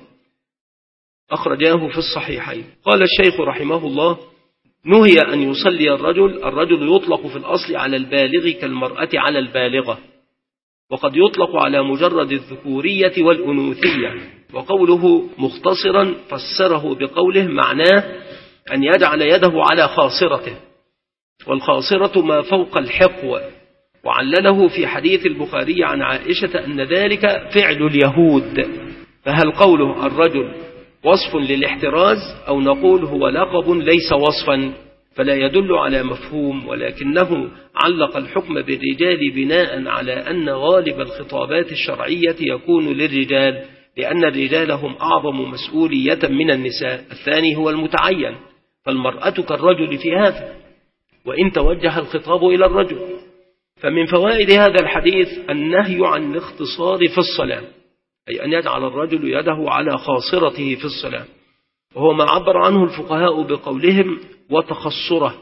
أخرجاه في الصحيحين. قال الشيخ رحمه الله: نهي أن يصلي الرجل، الرجل يطلق في الأصل على البالغ كالمرأة على البالغة، وقد يطلق على مجرد الذكورية والأنوثية. وقوله مختصرا فسره بقوله معناه أن يجعل يده على خاصرته، والخاصرة ما فوق الحقوة، وعلله في حديث البخاري عن عائشة أن ذلك فعل اليهود. فهل قوله الرجل وصف للاحتراز أو نقول هو لقب ليس وصفا؟ فلا يدل على مفهوم، ولكنه علق الحكم بالرجال بناء على أن غالب الخطابات الشرعية يكون للرجال، لأن الرجال هم أعظم مسؤولية من النساء. الثاني هو المتعين، فالمرأة كالرجل في هذا، وإن توجه الخطاب إلى الرجل. فمن فوائد هذا الحديث النهي عن الاختصار في الصلاة، أي أن يجعل الرجل يده على خاصرته في الصلاة، وهو ما عبر عنه الفقهاء بقولهم وتخصره.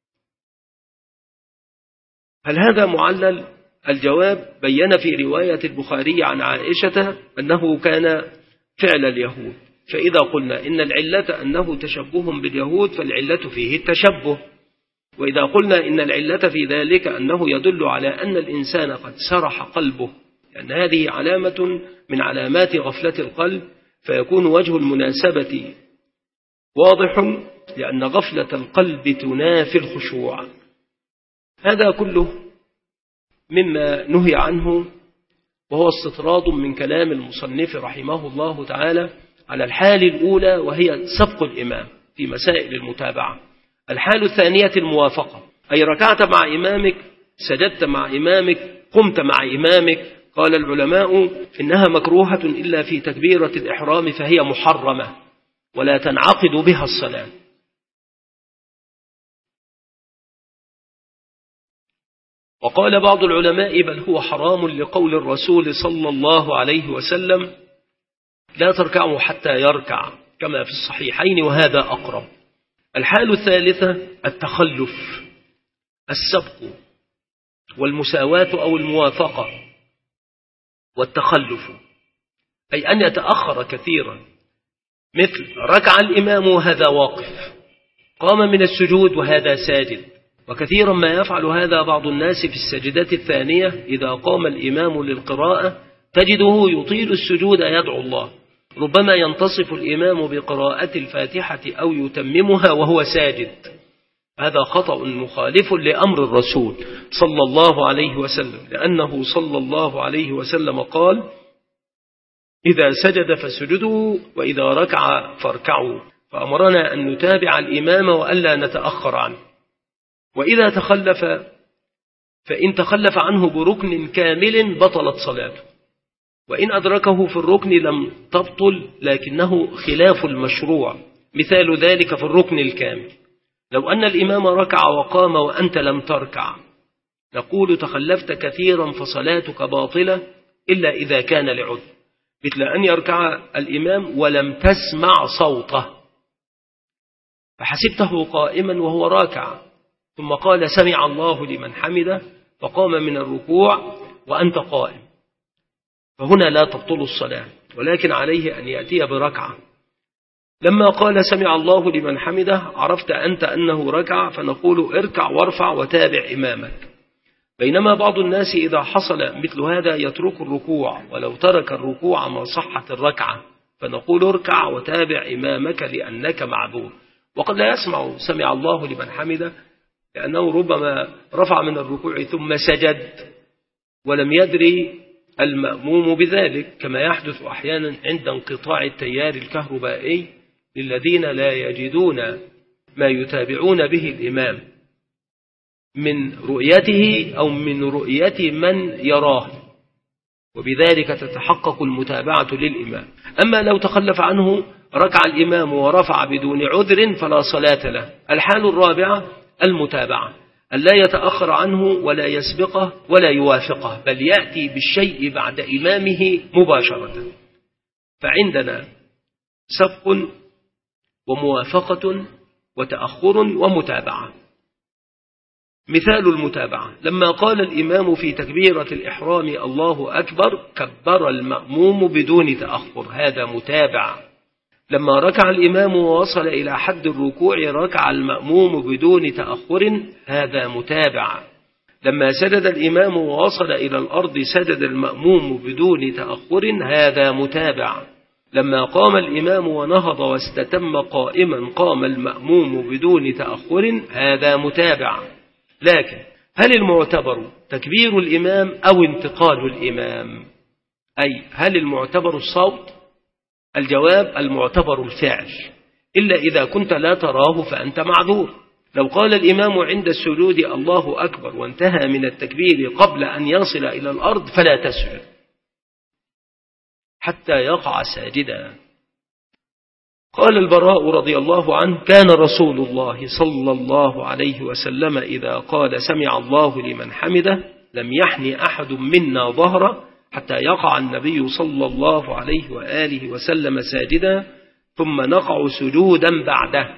هل هذا معلل؟ الجواب: بين في رواية البخاري عن عائشة أنه كان فعل اليهود، فإذا قلنا إن العلة أنه تشبه باليهود فالعلة فيه التشبه، وإذا قلنا إن العلة في ذلك أنه يدل على أن الإنسان قد سرح قلبه، لأن هذه علامة من علامات غفلة القلب، فيكون وجه المناسبة واضح، لأن غفلة القلب تنافي الخشوع. هذا كله مما نهي عنه، وهو استطراد من كلام المصنف رحمه الله تعالى على الحال الأولى، وهي سبق الإمام في مسائل المتابعة. الحال الثانية الموافقة، أي ركعت مع إمامك، سجدت مع إمامك، قمت مع إمامك. قال العلماء إنها مكروهة إلا في تكبيرة الإحرام، فهي محرمة ولا تنعقد بها الصلاة. وقال بعض العلماء بل هو حرام لقول الرسول صلى الله عليه وسلم: لا تركعوا حتى يركع، كما في الصحيحين، وهذا أقرب. الحال الثالثة التخلف، السبق والمساواة أو الموافقة والتخلف، أي أن يتأخر كثيرا، مثل ركع الإمام وهذا واقف، قام من السجود وهذا ساجد. وكثيرا ما يفعل هذا بعض الناس في السجدات الثانية، إذا قام الإمام للقراءة تجده يطيل السجود يدعو الله، ربما ينتصف الإمام بقراءة الفاتحة أو يتممها وهو ساجد. هذا خطأ مخالف لأمر الرسول صلى الله عليه وسلم، لأنه صلى الله عليه وسلم قال: إذا سجد فسجدوا وإذا ركع فاركعوا، فأمرنا أن نتابع الإمام وألا نتأخر عنه. وإذا تخلف فإن تخلف عنه بركن كامل بطلت صلاته، وإن أدركه في الركن لم تبطل لكنه خلاف المشروع. مثال ذلك في الركن الكامل: لو أن الإمام ركع وقام وأنت لم تركع، نقول تخلفت كثيرا فصلاتك باطلة إلا إذا كان لعذر، مثل أن يركع الإمام ولم تسمع صوته فحسبته قائما وهو راكع، ثم قال سمع الله لمن حمده فقام من الركوع وأنت قائم، فهنا لا تبطل الصلاة، ولكن عليه أن يأتي بركعة. لما قال سمع الله لمن حمده عرفت أنت أنه ركع، فنقول اركع وارفع وتابع إمامك. بينما بعض الناس إذا حصل مثل هذا يترك الركوع، ولو ترك الركوع ما صحت الركعة، فنقول اركع وتابع إمامك لأنك معذور. وقد لا يسمع سمع الله لمن حمده لأنه ربما رفع من الركوع ثم سجد ولم يدري المأموم بذلك، كما يحدث أحيانا عند انقطاع التيار الكهربائي للذين لا يجدون ما يتابعون به الإمام من رؤيته أو من رؤية من يراه، وبذلك تتحقق المتابعة للإمام. أما لو تخلف عنه ركع الإمام ورفع بدون عذر فلا صلاة له. الحال الرابعة المتابعة، ألا يتأخر عنه ولا يسبقه ولا يوافقه، بل يأتي بالشيء بعد إمامه مباشرة. فعندنا سبق وموافقة وتأخر ومتابعة. مثال المتابعة: لما قال الإمام في تكبيرة الإحرام الله أكبر كبر المأموم بدون تأخر، هذا متابع. لما ركع الإمام ووصل إلى حد الركوع ركع المأموم بدون تأخر، هذا متابع. لما سجد الإمام ووصل إلى الأرض سجد المأموم بدون تأخر، هذا متابع. لما قام الإمام ونهض واستتم قائما قام المأموم بدون تأخر، هذا متابع. لكن هل المعتبر تكبير الإمام أو انتقال الإمام؟ أي هل المعتبر الصوت؟ الجواب المعتبر الفعل، إلا إذا كنت لا تراه فأنت معذور. لو قال الإمام عند السجود الله أكبر وانتهى من التكبير قبل أن يصل إلى الأرض فلا تسجد حتى يقع ساجدا. قال البراء رضي الله عنه: كان رسول الله صلى الله عليه وسلم إذا قال سمع الله لمن حمده لم يحن أحد منا ظهره حتى يقع النبي صلى الله عليه وآله وسلم ساجدا ثم نقع سجودا بعده.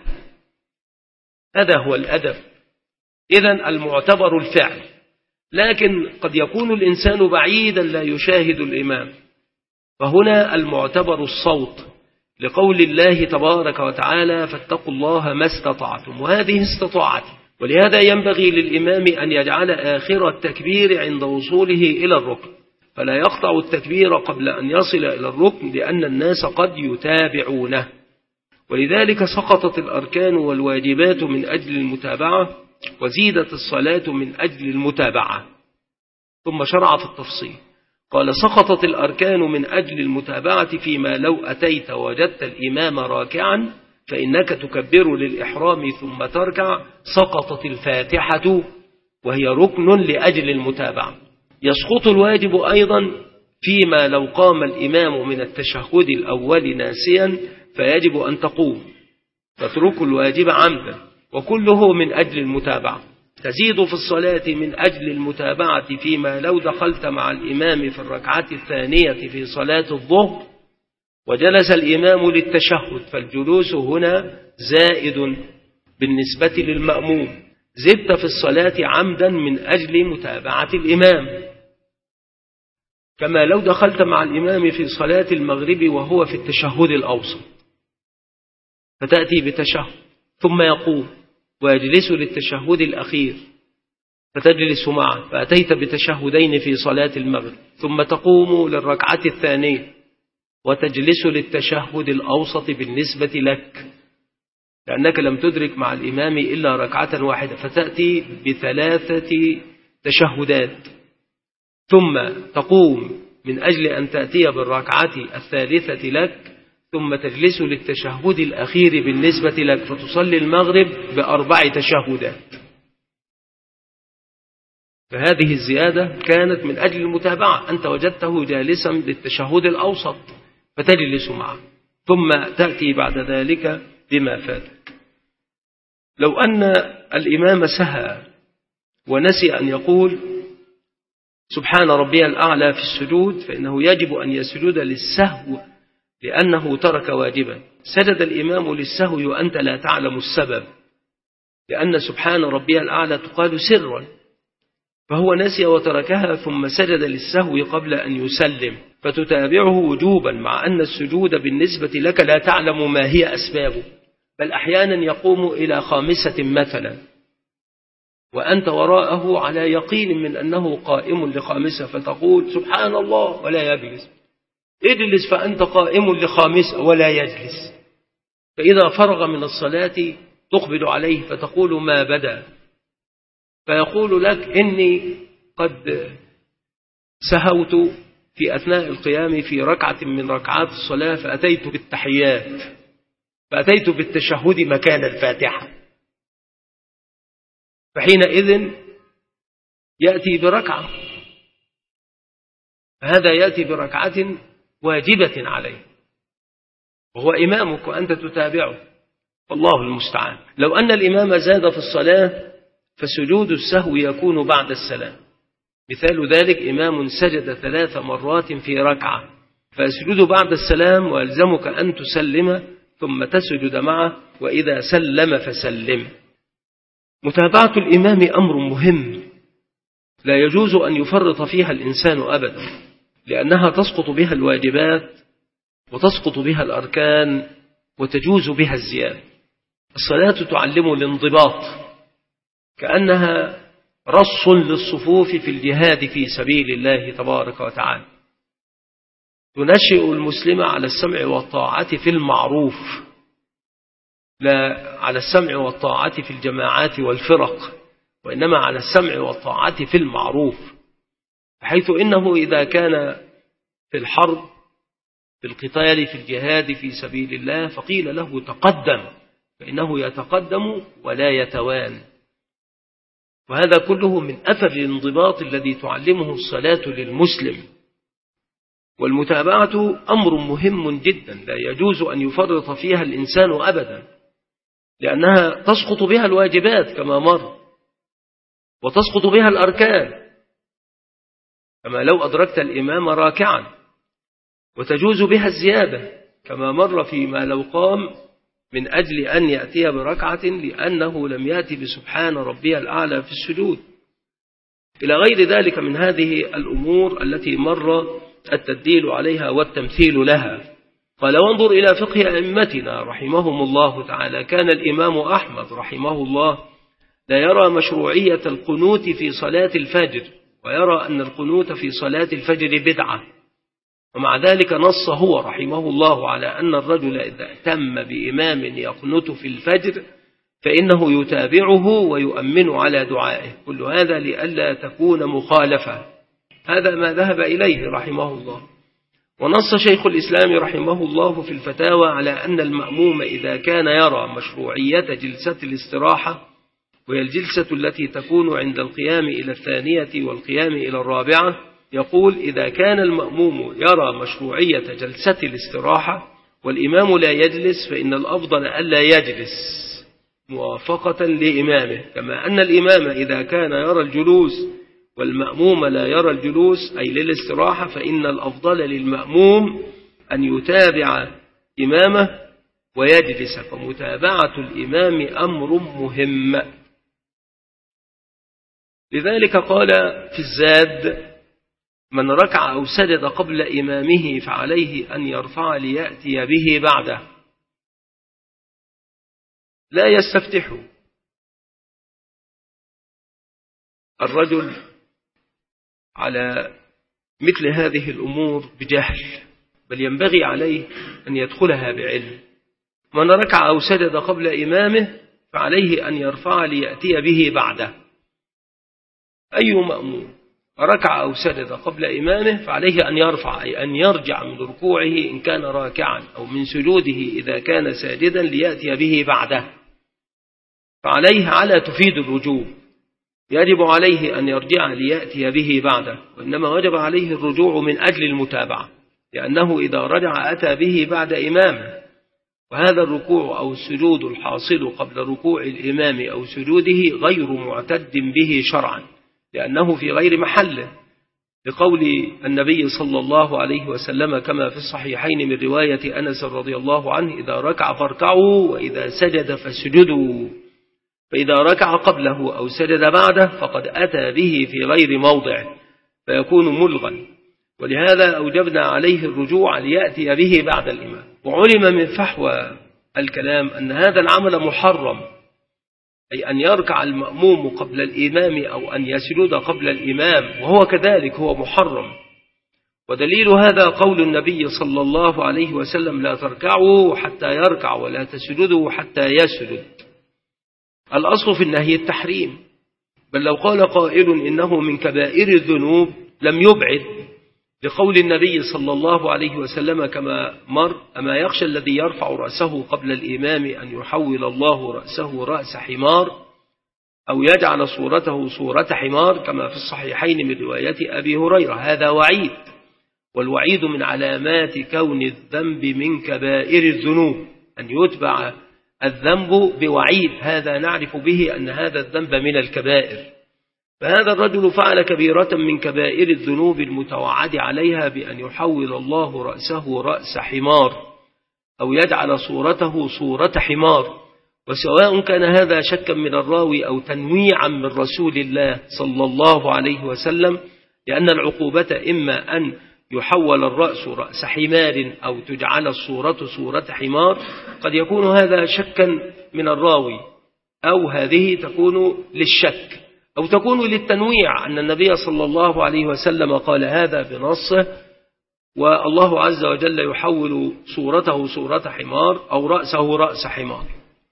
هذا هو الأدب. إذن المعتبر الفعل، لكن قد يكون الإنسان بعيدا لا يشاهد الإمام، فهنا المعتبر الصوت، لقول الله تبارك وتعالى: فاتقوا الله ما استطعتم، وهذه استطاعته. ولهذا ينبغي للإمام أن يجعل آخر التكبير عند وصوله إلى الركن، فلا يقطع التكبير قبل أن يصل إلى الركن، لأن الناس قد يتابعونه. ولذلك سقطت الأركان والواجبات من أجل المتابعة، وزيدت الصلاة من أجل المتابعة. ثم شرع في التفصيل، قال: سقطت الأركان من أجل المتابعة فيما لو أتيت وجدت الإمام راكعا فإنك تكبر للإحرام ثم تركع، سقطت الفاتحة وهي ركن لأجل المتابعة. يسقط الواجب أيضا فيما لو قام الإمام من التشهد الأول ناسيا فيجب أن تقوم، تترك الواجب عمدا، وكله من أجل المتابعة. تزيد في الصلاة من أجل المتابعة فيما لو دخلت مع الإمام في الركعة الثانية في صلاة الظهر وجلس الإمام للتشهد، فالجلوس هنا زائد بالنسبة للمأموم، زدت في الصلاة عمدا من أجل متابعة الإمام. كما لو دخلت مع الإمام في صلاة المغرب وهو في التشهد الأوسط، فتأتي بتشهد ثم يقوم ويجلس للتشهد الأخير فتجلس معه، فأتيت بتشهدين في صلاة المغرب، ثم تقوم للركعة الثانية وتجلس للتشهد الأوسط بالنسبة لك، لأنك لم تدرك مع الإمام إلا ركعة واحدة، فتأتي بثلاثة تشهدات، ثم تقوم من أجل أن تأتي بالركعة الثالثة لك، ثم تجلس للتشهد الأخير بالنسبة لك، فتصلي المغرب بأربع تشهدات. فهذه الزيادة كانت من أجل المتابعة، أنت وجدته جالسا للتشهد الأوسط فتجلس معه ثم تأتي بعد ذلك بما فاتك. لو أن الإمام سهى ونسي أن يقول سبحان ربي الأعلى في السجود فإنه يجب أن يسجد للسهو لأنه ترك واجبا. سجد الإمام للسهو وأنت لا تعلم السبب، لأن سبحان ربي الأعلى تقال سرا، فهو نسي وتركها ثم سجد للسهو قبل أن يسلم، فتتابعه وجوبا مع أن السجود بالنسبة لك لا تعلم ما هي أسبابه، بل أحيانا يقوم إلى خامسة مثلا وأنت وراءه على يقين من أنه قائم لخامسة، فتقول سبحان الله ولا يجلس، اجلس فأنت قائم لخامسة ولا يجلس. فإذا فرغ من الصلاة تقبل عليه فتقول ما بدا، فيقول لك إني قد سهوت في أثناء القيام في ركعة من ركعات الصلاة فأتيت بالتحيات، فأتيت بالتشهد مكان الفاتحة، فحينئذ يأتي بركعة، فهذا يأتي بركعة واجبة عليه وهو إمامك وأنت تتابعه، والله المستعان. لو أن الإمام زاد في الصلاة فسجود السهو يكون بعد السلام. مثال ذلك إمام سجد ثلاث مرات في ركعة فيسجد بعد السلام ويلزمك أن تسلم ثم تسجد معه، وإذا سلم فسلم. متابعة الإمام أمر مهم لا يجوز أن يفرط فيها الإنسان أبدا، لأنها تسقط بها الواجبات وتسقط بها الأركان وتجوز بها الزيادة. الصلاة تعلم الانضباط كأنها رص للصفوف في الجهاد في سبيل الله تبارك وتعالى، تنشئ المسلم على السمع والطاعة في المعروف، لا على السمع والطاعة في الجماعات والفرق، وإنما على السمع والطاعة في المعروف، بحيث إنه إذا كان في الحرب في القتال في الجهاد في سبيل الله فقيل له تقدم، فإنه يتقدم ولا يتوان. وهذا كله من أثر الانضباط الذي تعلمه الصلاة للمسلم. والمتابعة أمر مهم جدا لا يجوز أن يفرط فيها الإنسان أبدا، لأنها تسقط بها الواجبات كما مر، وتسقط بها الأركان كما لو أدركت الإمام راكعا، وتجوز بها الزيادة كما مر فيما لو قام من أجل أن يأتي بركعة لأنه لم يأتي بسبحان ربي الأعلى في السجود، إلى غير ذلك من هذه الأمور التي مر التدليل عليها والتمثيل لها. قال وانظر إلى فقه أئمتنا رحمهم الله تعالى، كان الإمام أحمد رحمه الله لا يرى مشروعية القنوت في صلاة الفجر، ويرى أن القنوت في صلاة الفجر بدعة، ومع ذلك نص هو رحمه الله على أن الرجل إذا اهتم بإمام يقنت في الفجر فإنه يتابعه ويؤمن على دعائه، كل هذا لئلا تكون مخالفة. هذا ما ذهب إليه رحمه الله. ونص شيخ الإسلام رحمه الله في الفتاوى على أن المأموم إذا كان يرى مشروعية جلسة الاستراحة، وهي الجلسة التي تكون عند القيام إلى الثانية والقيام إلى الرابعة، يقول إذا كان المأموم يرى مشروعية جلسة الاستراحة والإمام لا يجلس فإن الأفضل ألا يجلس موافقة لإمامه، كما أن الإمام إذا كان يرى الجلوس والمأموم لا يرى الجلوس أي للاستراحة فإن الأفضل للمأموم أن يتابع إمامه ويجلس، فمتابعة الإمام أمر مهم. لذلك قال في الزاد من ركع أو سجد قبل إمامه فعليه أن يرفع ليأتي به بعده، لا يستفتح. الرجل على مثل هذه الأمور بجهل، بل ينبغي عليه أن يدخلها بعلم. من ركع أو سجد قبل إمامه فعليه أن يرفع ليأتي به بعده. أي مأموم ركع أو سجد قبل إمامه فعليه أن يرفع، أي أن يرجع من ركوعه إن كان راكعا أو من سجوده إذا كان ساجدا ليأتي به بعده، فعليه على تفيد الوجوب، يجب عليه أن يرجع ليأتي به بعده، وإنما وجب عليه الرجوع من أجل المتابعة، لأنه إذا رجع أتى به بعد إمامه، وهذا الركوع أو السجود الحاصل قبل ركوع الإمام أو سجوده غير معتد به شرعا، لأنه في غير محله، لقول النبي صلى الله عليه وسلم كما في الصحيحين من رواية أنس رضي الله عنه: إذا ركع فاركعوا وإذا سجد فاسجدوا. فإذا ركع قبله أو سجد بعده فقد أتى به في غير موضع فيكون ملغا، ولهذا أوجبنا عليه الرجوع ليأتي به بعد الإمام. وعلم من فحوى الكلام أن هذا العمل محرم، أي أن يركع المأموم قبل الإمام أو أن يسجد قبل الإمام، وهو كذلك هو محرم. ودليل هذا قول النبي صلى الله عليه وسلم: لا تركعوا حتى يركع ولا تسجدوا حتى يسجد. الأصل في النهي التحريم، بل لو قال قائل إنه من كبائر الذنوب لم يبعد، لقول النبي صلى الله عليه وسلم كما مر: أما يخشى الذي يرفع رأسه قبل الإمام أن يحول الله رأسه رأس حمار أو يجعل صورته صورة حمار، كما في الصحيحين من رواية أبي هريرة. هذا وعيد، والوعيد من علامات كون الذنب من كبائر الذنوب، أن يتبع الذنب بوعيد، هذا نعرف به أن هذا الذنب من الكبائر. فهذا الرجل فعل كبيرة من كبائر الذنوب المتوعد عليها بأن يحول الله رأسه رأس حمار أو يجعل صورته صورة حمار، وسواء كان هذا شكا من الراوي أو تنويعا من رسول الله صلى الله عليه وسلم، لأن العقوبة إما أن يحول الرأس رأس حمار أو تجعل الصورة صورة حمار. قد يكون هذا شكا من الراوي، أو هذه تكون للشك، أو تكون للتنويع، أن النبي صلى الله عليه وسلم قال هذا بنصه، والله عز وجل يحول صورته صورة حمار أو رأسه رأس حمار.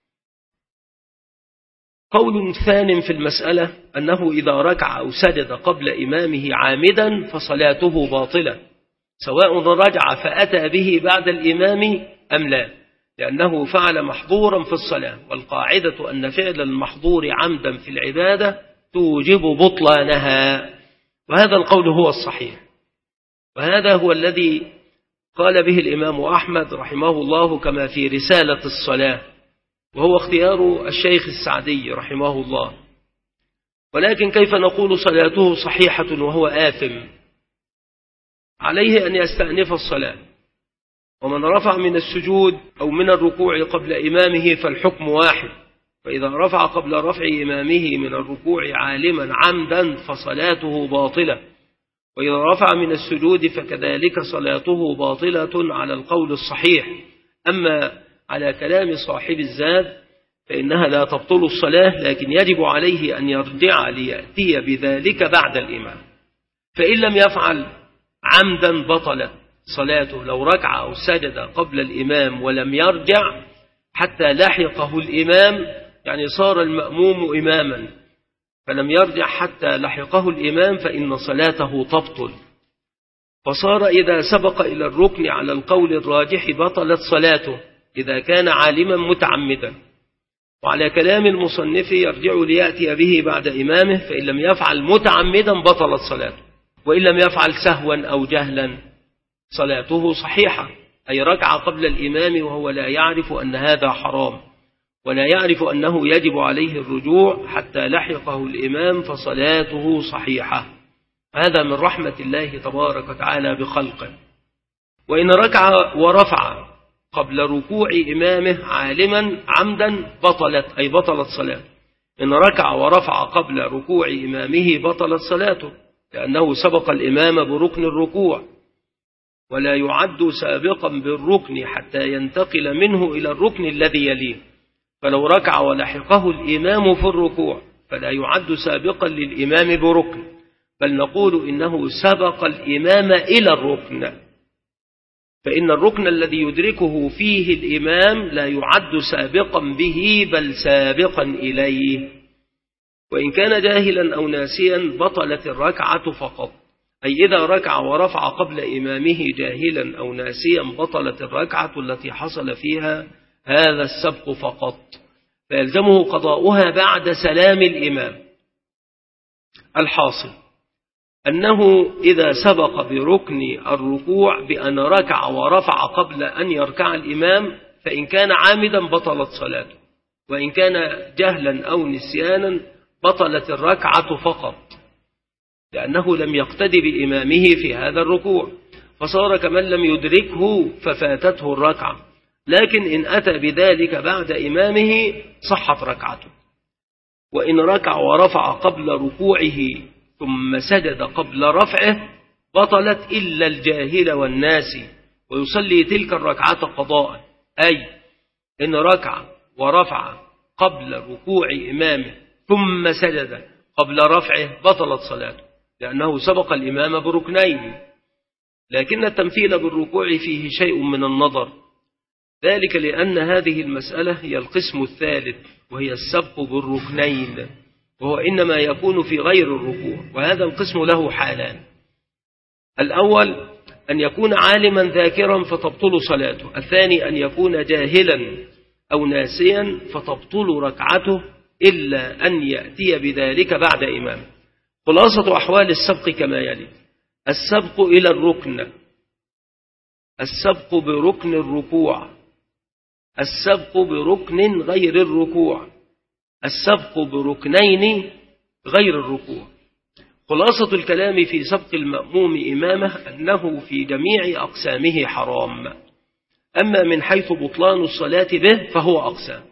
قول ثان في المسألة أنه إذا ركع أو سجد قبل إمامه عامدا فصلاته باطلة، سواء رجع فأتى به بعد الإمام أم لا، لأنه فعل محظورا في الصلاة، والقاعدة أن فعل المحظور عمدا في العبادة توجب بطلانها، وهذا القول هو الصحيح، وهذا هو الذي قال به الإمام أحمد رحمه الله كما في رسالة الصلاة، وهو اختيار الشيخ السعدي رحمه الله. ولكن كيف نقول صلاته صحيحة وهو آثم؟ عليه أن يستأنف الصلاة، ومن رفع من السجود أو من الركوع قبل إمامه فالحكم واحد، فإذا رفع قبل رفع إمامه من الركوع عالما عمدا فصلاته باطلة، وإذا رفع من السجود فكذلك صلاته باطلة على القول الصحيح. أما على كلام صاحب الزاد فإنها لا تبطل الصلاة، لكن يجب عليه أن يرجع ليأتي بذلك بعد الإمام، فإن لم يفعل عمدا بطلت صلاته. لو ركع أو سجد قبل الإمام ولم يرجع حتى لحقه الإمام، يعني صار المأموم إماما فلم يرجع حتى لحقه الإمام، فإن صلاته تبطل. فصار إذا سبق إلى الركن على القول الراجح بطلت صلاته إذا كان عالما متعمدا. وعلى كلام المصنف يرجع ليأتي به بعد إمامه، فإن لم يفعل متعمدا بطلت صلاته، وإن لم يفعل سهوا أو جهلا صلاته صحيحة، أي ركع قبل الإمام وهو لا يعرف أن هذا حرام، ولا يعرف أنه يجب عليه الرجوع حتى لحقه الإمام، فصلاته صحيحة. هذا من رحمة الله تبارك وتعالى بخلقه. وإن ركع ورفع قبل ركوع إمامه عالما عمدا بطلت، أي بطلت صلاته. إن ركع ورفع قبل ركوع إمامه بطلت صلاته، لأنه سبق الإمام بركن الركوع، ولا يعد سابقا بالركن حتى ينتقل منه إلى الركن الذي يليه. فلو ركع ولحقه الإمام في الركوع فلا يعد سابقا للإمام بركن، بل نقول إنه سبق الإمام إلى الركن، فإن الركن الذي يدركه فيه الإمام لا يعد سابقا به بل سابقا إليه. وإن كان جاهلا أو ناسيا بطلت الركعة فقط، أي إذا ركع ورفع قبل إمامه جاهلا أو ناسيا بطلت الركعة التي حصل فيها هذا السبق فقط، فيلزمه قضاؤها بعد سلام الإمام. الحاصل أنه إذا سبق بركن الركوع بأن ركع ورفع قبل أن يركع الإمام فإن كان عامدا بطلت صلاته، وإن كان جهلا أو نسيانا بطلت الركعة فقط، لأنه لم يقتدي بإمامه في هذا الركوع، فصار كمن لم يدركه ففاتته الركعة. لكن إن أتى بذلك بعد إمامه صحت ركعته. وإن ركع ورفع قبل ركوعه ثم سجد قبل رفعه بطلت إلا الجاهل والناسي، ويصلي تلك الركعة قضاء. أي إن ركع ورفع قبل ركوع إمامه ثم سجد قبل رفعه بطلت صلاته، لأنه سبق الإمام بركنين. لكن التمثيل بالركوع فيه شيء من النظر، ذلك لأن هذه المسألة هي القسم الثالث، وهي السبق بالركنين، وهو إنما يكون في غير الركوع. وهذا القسم له حالان: الأول أن يكون عالما ذاكرا فتبطل صلاته، الثاني أن يكون جاهلا أو ناسيا فتبطل ركعته إلا أن يأتي بذلك بعد إمام. خلاصة أحوال السبق كما يلي: السبق إلى الركن، السبق بركن الركوع، السبق بركن غير الركوع، السبق بركنين غير الركوع. خلاصة الكلام في سبق المأموم إمامه أنه في جميع أقسامه حرام، أما من حيث بطلان الصلاة به فهو أقسام.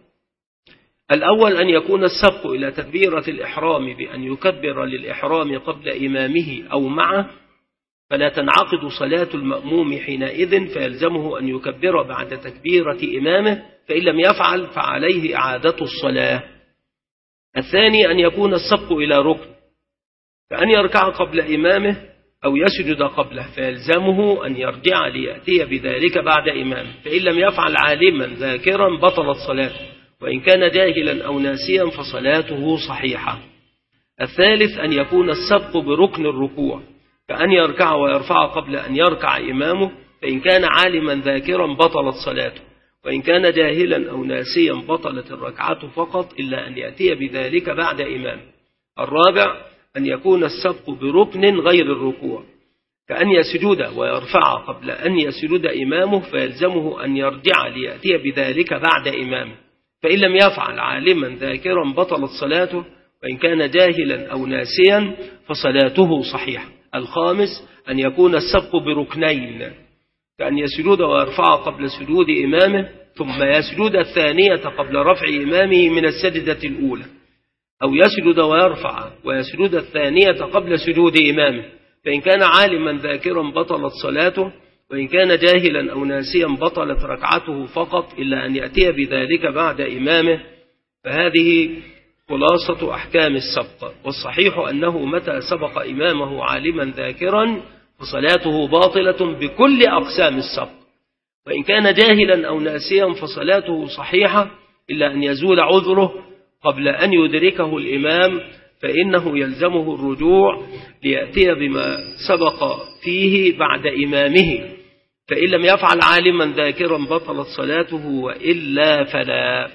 الأول أن يكون السبق إلى تكبيرة الإحرام بأن يكبر للإحرام قبل إمامه أو معه، فلا تنعقد صلاة المأموم حينئذ، فيلزمه أن يكبر بعد تكبيرة إمامه، فإن لم يفعل فعليه إعادة الصلاة. الثاني أن يكون السبق إلى ركن، فأن يركع قبل إمامه أو يسجد قبله، فيلزمه أن يرجع ليأتي بذلك بعد إمامه، فإن لم يفعل عالما ذاكرا بطلت صلاته، وإن كان جاهلا أو ناسيا فصلاته صحيحة. الثالث أن يكون السبق بركن الركوع، فأن يركع ويرفع قبل أن يركع إمامه، فإن كان عالما ذاكرا بطلت صلاته، وإن كان جاهلا أو ناسيا بطلت الركعة فقط إلا أن يأتي بذلك بعد إمامه. الرابع أن يكون السبق بركن غير الركوع، كأن يسجد ويرفع قبل أن يسجد إمامه، فيلزمه أن يرجع ليأتي بذلك بعد إمامه، فإن لم يفعل عالما ذاكرا بطلت صلاته، وإن كان جاهلا أو ناسيا فصلاته صحيحة. الخامس أن يكون السبق بركنين، كأن يسجد ويرفع قبل سجود إمامه ثم يسجد الثانية قبل رفع إمامه من السجدة الأولى، أو يسجد ويرفع ويسجد الثانية قبل سجود إمامه، فإن كان عالما ذاكرا بطلت صلاته، وإن كان جاهلا أو ناسيا بطلت ركعته فقط إلا أن يأتي بذلك بعد إمامه. فهذه خلاصة أحكام السبق. والصحيح أنه متى سبق إمامه عالما ذاكرا فصلاته باطلة بكل أقسام السبق، وإن كان جاهلا أو ناسيا فصلاته صحيحة إلا أن يزول عذره قبل أن يدركه الإمام، فإنه يلزمه الرجوع ليأتي بما سبق فيه بعد إمامه، فإن لم يفعل عالما ذاكرا بطلت صلاته، وإلا فلا.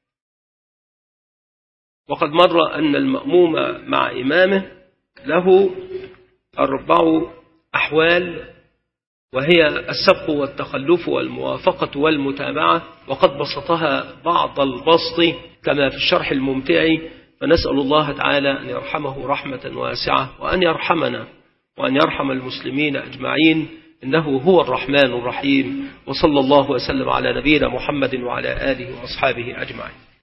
وقد مر أن المأموم مع إمامه له أربع أحوال، وهي السبق والتخلف والموافقة والمتابعة، وقد بسطها بعض البسط كما في الشرح الممتع، فنسأل الله تعالى أن يرحمه رحمة واسعة، وأن يرحمنا وأن يرحم المسلمين أجمعين، إنه هو الرحمن الرحيم. وصلى الله وسلم على نبينا محمد وعلى آله وأصحابه أجمعين.